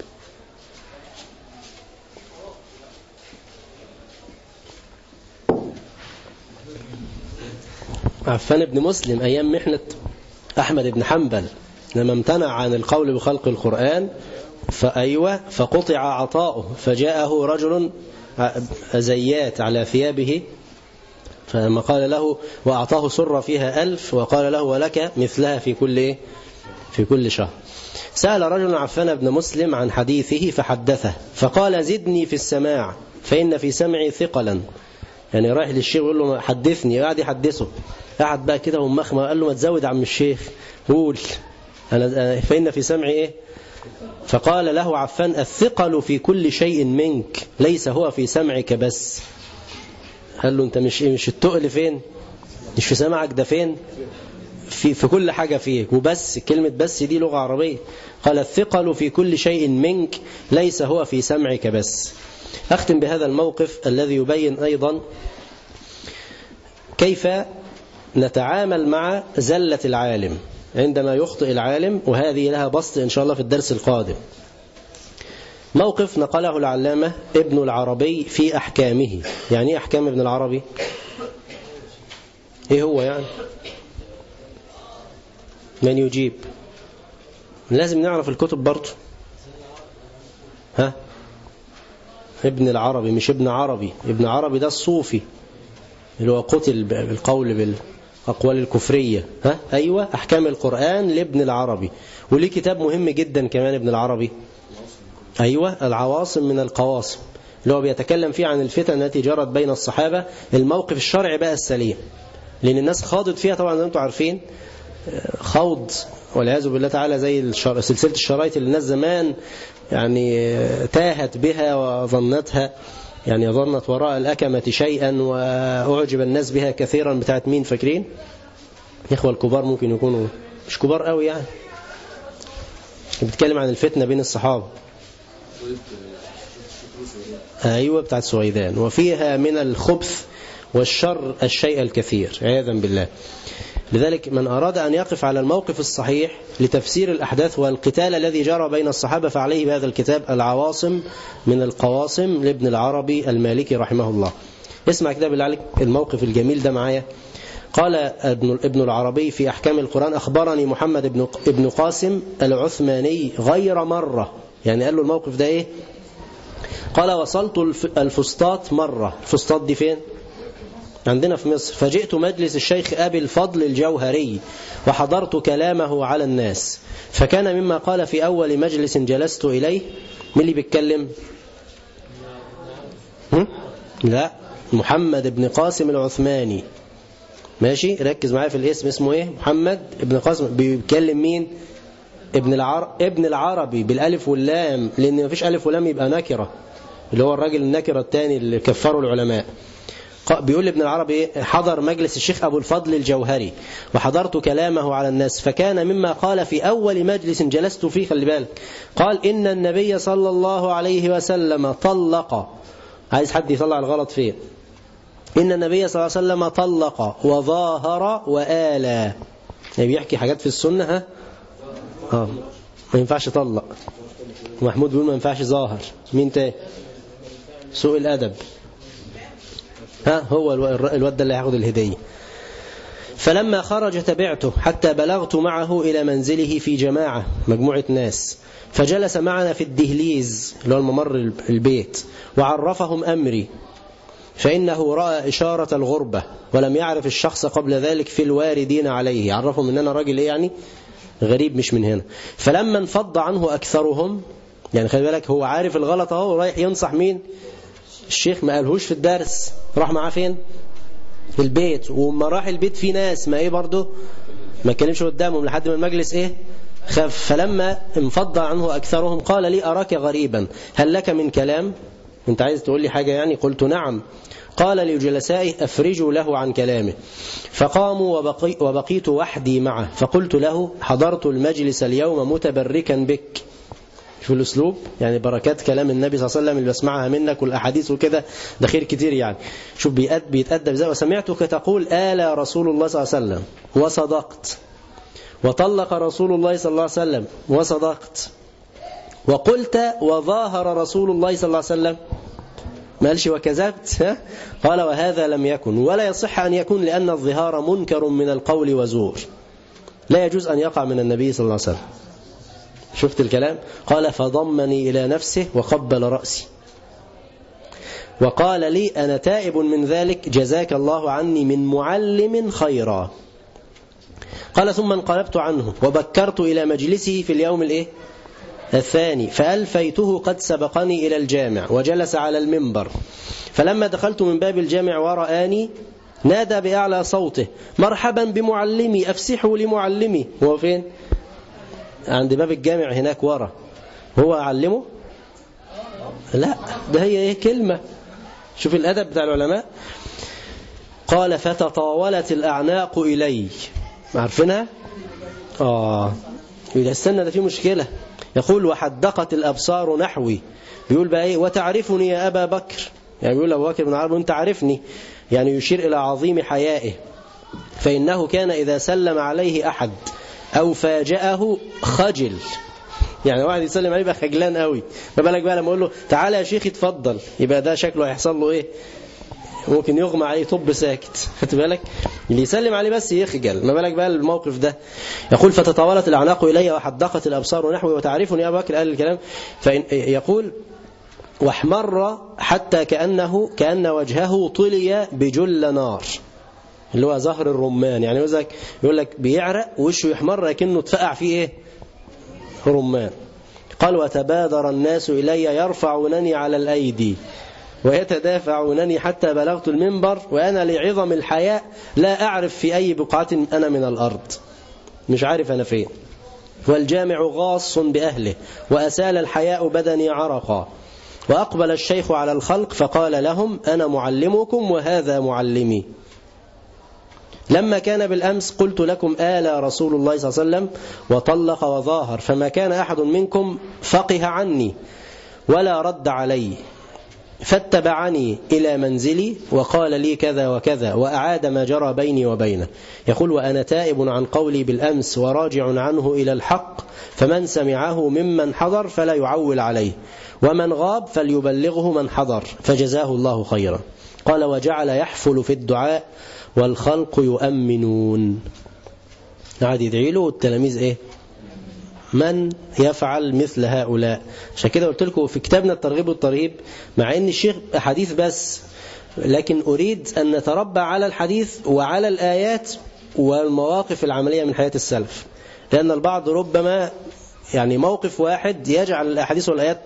D: عفان بن مسلم أيام محنة أحمد بن حنبل لما امتنع عن القول بخلق القرآن، فقطع عطاؤه، فجاءه رجل زيات على ثيابه، فلما قال له وأعطاه سرة فيها 1000 وقال له: ولك مثلها في كل شهر. سأل رجل عفان بن مسلم عن حديثه فحدثه، فقال: زدني في السماع فإن في سمعي ثقلا. يعني رايح للشيخ يقول له حدثني، قاعد يحدثه، قاعد بقى كده ومخمة، قال له: ما تزود عم الشيخ، قول أنا فإن في سمعي إيه. فقال له عفان: الثقل في كل شيء منك، ليس هو في سمعك بس. قال له: انت مش التقل فين؟ مش في سمعك، ده فين؟ في كل حاجة فيك. وبس كلمة بس دي لغة عربية. قال: الثقل في كل شيء منك، ليس هو في سمعك بس. أختم بهذا الموقف الذي يبين أيضا كيف نتعامل مع زلة العالم عندما يخطئ العالم، وهذه لها بسط إن شاء الله في الدرس القادم. موقف نقله العلامة ابن العربي في أحكامه. يعني إيه أحكام ابن العربي؟ إيه هو يعني؟ من يجيب؟ لازم نعرف الكتب برضه. ها؟ ابن العربي مش ابن عربي. ابن عربي ده الصوفي اللي هو قتل بالقول بالأقوال الكفرية. ها؟ أيوة، أحكام القرآن لابن العربي. وليه كتاب مهم جدا كمان ابن العربي، أيوة، العواصم من القواصم، اللي هو بيتكلم فيه عن الفتن التي جرت بين الصحابة. الموقف الشرعي بقى السليم، لأن الناس خاضت فيها طبعا، أنتم عارفين خوض والعياذ بالله تعالى، زي سلسلة الشرايط اللي الناس زمان يعني تاهت بها وظنتها، يعني ظنت وراء الأكمة شيئا وأعجب الناس بها كثيرا. بتاعت مين فاكرين؟ إخوة الكبار ممكن يكونوا مش كبار قوي يعني. بتكلم عن الفتنة بين الصحابة. أيوة، بتاعت سويدان. وفيها من الخبث والشر الشيء الكثير عياذا بالله. لذلك من أراد أن يقف على الموقف الصحيح لتفسير الأحداث والقتال الذي جرى بين الصحابة فعليه بهذا الكتاب العواصم من القواصم لابن العربي المالكي رحمه الله. اسمع كتاب بالله عليك الموقف الجميل ده معايا. قال ابن العربي في أحكام القرآن: أخبرني محمد ابن قاسم العثماني غير مرة. يعني قال له الموقف ده إيه؟ قال: وصلت الفسطاط مرة. الفسطاط دي فين؟ عندنا في مصر. فجئت مجلس الشيخ أبي الفضل الجوهري وحضرت كلامه على الناس، فكان مما قال في أول مجلس جلست إليه. من اللي بيتكلم؟ لا، محمد بن قاسم العثماني. ماشي، ركز معايا في الاسم، اسمه ايه؟ محمد ابن قاسم. بيتكلم مين؟ ابن العربي بالالف واللام، لان مفيش الف ولام يبقى نكره، اللي هو الراجل النكره الثاني اللي كفروا العلماء. بيقول ابن العربي ايه؟ حضر مجلس الشيخ ابو الفضل الجوهري وحضرت كلامه على الناس، فكان مما قال في اول مجلس جلست فيه، خلي بالك، قال: ان النبي صلى الله عليه وسلم طلق. عايز حد يطلع الغلط فين؟ إن النبي صلى الله عليه وسلم طلق وظاهر وآلى. يعني بيحكي حاجات في السنة. ما ينفعش طلق. محمود بيقول ما ينفعش ظاهر. مين تاني؟ سوء الأدب. هو الواد ده اللي هياخد الهدية. فلما خرج تبعته حتى بلغت معه إلى منزله في جماعة، مجموعة ناس، فجلس معنا في الدهليز اللي هو الممر البيت، وعرفهم أمري، فإنه رأى إشارة الغربة ولم يعرف الشخص قبل ذلك في الواردين عليه. عرفهم إن أنا راجل إيه يعني؟ غريب مش من هنا. فلما انفض عنه أكثرهم، يعني خلي بالك هو عارف الغلط اهو، رايح ينصح مين؟ الشيخ. ما قالهوش في الدرس، راح معاه فين؟ في البيت. وما راح البيت في ناس ما ايه برضه ما اتكلمش قدامهم لحد ما المجلس ايه خف. فلما انفض عنه أكثرهم قال لي: أراك غريبا، هل لك من كلام؟ انت عايز تقول لي حاجة يعني؟ قلت: نعم. قال لجلسائه: أفرجوا له عن كلامه. فقاموا وبقيت وحدي معه، فقلت له: حضرت المجلس اليوم متبركا بك. في الأسلوب يعني بركات كلام النبي صلى الله عليه وسلم اللي بسمعها منك والأحاديث وكده، ده خير كتير يعني. شوف بيتأدب ازاي. وسمعتك تقول: آلى رسول الله صلى الله عليه وسلم، وصدقت. وطلق رسول الله صلى الله عليه وسلم، وصدقت. وقلت: وظاهر رسول الله صلى الله عليه وسلم، ما قالش وكذبت. قال: وهذا لم يكن ولا يصح أن يكون، لأن الظهار منكر من القول وزور، لا يجوز أن يقع من النبي صلى الله عليه وسلم. شفت الكلام؟ قال: فضمني إلى نفسه وقبل رأسي وقال لي: أنا تائب من ذلك، جزاك الله عني من معلم خيرا. قال: ثم انقلبت عنه وبكرت إلى مجلسه في اليوم الثاني، فألفيته قد سبقني إلى الجامع وجلس على المنبر. فلما دخلت من باب الجامع ورآني نادى بأعلى صوته: مرحبا بمعلمي، أفسحوا لمعلمي. هو فين؟ عند باب الجامع هناك ورا. هو أعلمه؟ لا، ده هي ايه كلمة. شوف الأدب بتاع العلماء. قال: فتطاولت الأعناق إلي. عارفينها؟ إذا استنى ده فيه مشكلة. يقول وحدقت الأبصار نحوي، بيقول بقى إيه وتعرفني يا أبا بكر، يعني بيقول أبو بكر بن عرب أنت عارفني، يعني يشير إلى عظيم حيائه، فإنه كان إذا سلم عليه أحد أو فاجأه خجل، يعني واحد يسلم عليه يبقى خجلان قوي، ما بالك بقى لما أقول له تعالى يا شيخ اتفضل، يبقى ده شكله هيحصل له إيه؟ ممكن يغمى عليه طب ساكت، خدت بالك؟ اللي يسلم عليه بس يخجل، ما بالك بقى الموقف ده. يقول فتطاولت الأعناق إلي وحدقت الأبصار نحوي وتعرفني يا أبا بكر، قال الكلام. يقول واحمر حتى كأن وجهه طلي بجل نار، اللي هو زهر الرمان، يعني يقول لك بيعرق وشه يحمر كأنه اتفقع فيه ايه رمان. قال وتبادر الناس إلي يرفعونني على الأيدي ويتدافعونني حتى بلغت المنبر وأنا لعظم الحياء لا أعرف في أي بقعة أنا من الأرض، مش عارف أنا فين. والجامع غاص بأهله وأسال الحياء بدني عرقا. وأقبل الشيخ على الخلق فقال لهم أنا معلمكم وهذا معلمي. لما كان بالأمس قلت لكم آل رسول الله صلى الله عليه وسلم وطلق وظاهر، فما كان أحد منكم فقه عني ولا رد علي، فاتبعني إلى منزلي وقال لي كذا وكذا وأعاد ما جرى بيني وبينه. يقول وأنا تائب عن قولي بالأمس وراجع عنه إلى الحق، فمن سمعه ممن حضر فلا يعول عليه، ومن غاب فليبلغه من حضر، فجزاه الله خيرا. قال وجعل يحفل في الدعاء والخلق يؤمنون، قاعد يدعي له التلاميذ ايه من يفعل مثل هؤلاء. عشان كده قلت لكم في كتابنا الترغيب والترهيب، مع ان الشيخ حديث بس، لكن أريد أن نتربى على الحديث وعلى الآيات والمواقف العملية من حياة السلف، لأن البعض ربما يعني موقف واحد يجعل الأحاديث والآيات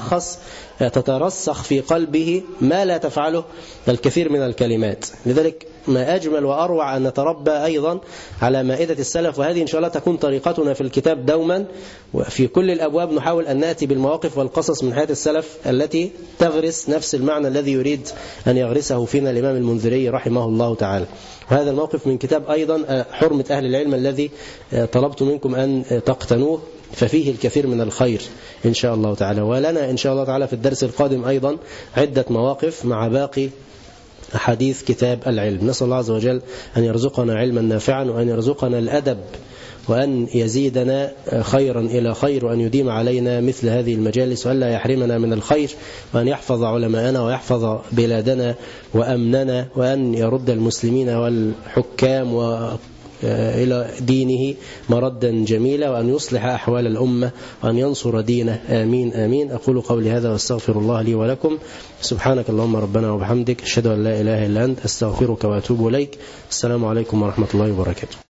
D: تترسخ في قلبه ما لا تفعله الكثير من الكلمات. لذلك ما أجمل وأروع أن نتربى أيضا على مائدة السلف، وهذه إن شاء الله تكون طريقتنا في الكتاب دوما، وفي كل الأبواب نحاول أن نأتي بالمواقف والقصص من حياة السلف التي تغرس نفس المعنى الذي يريد أن يغرسه فينا الإمام المنذري رحمه الله تعالى. وهذا الموقف من كتاب أيضا حرمة أهل العلم الذي طلبت منكم أن تقتنوه، ففيه الكثير من الخير إن شاء الله تعالى. ولنا إن شاء الله تعالى في الدرس القادم أيضا عدة مواقف مع باقي حديث كتاب العلم. نسأل الله عز وجل أن يرزقنا علما نافعا، وأن يرزقنا الأدب، وأن يزيدنا خيرا إلى خير، وأن يديم علينا مثل هذه المجالس، وأن لا يحرمنا من الخير، وأن يحفظ علماءنا ويحفظ بلادنا وأمننا، وأن يرد المسلمين والحكام إلى دينه مردا جميلا، وأن يصلح أحوال الأمة، وأن ينصر دينه. آمين آمين. أقول قولي هذا واستغفر الله لي ولكم. سبحانك اللهم ربنا وبحمدك، أشهد أن لا إله إلا أنت، أستغفرك وأتوب إليك. السلام عليكم ورحمة الله وبركاته.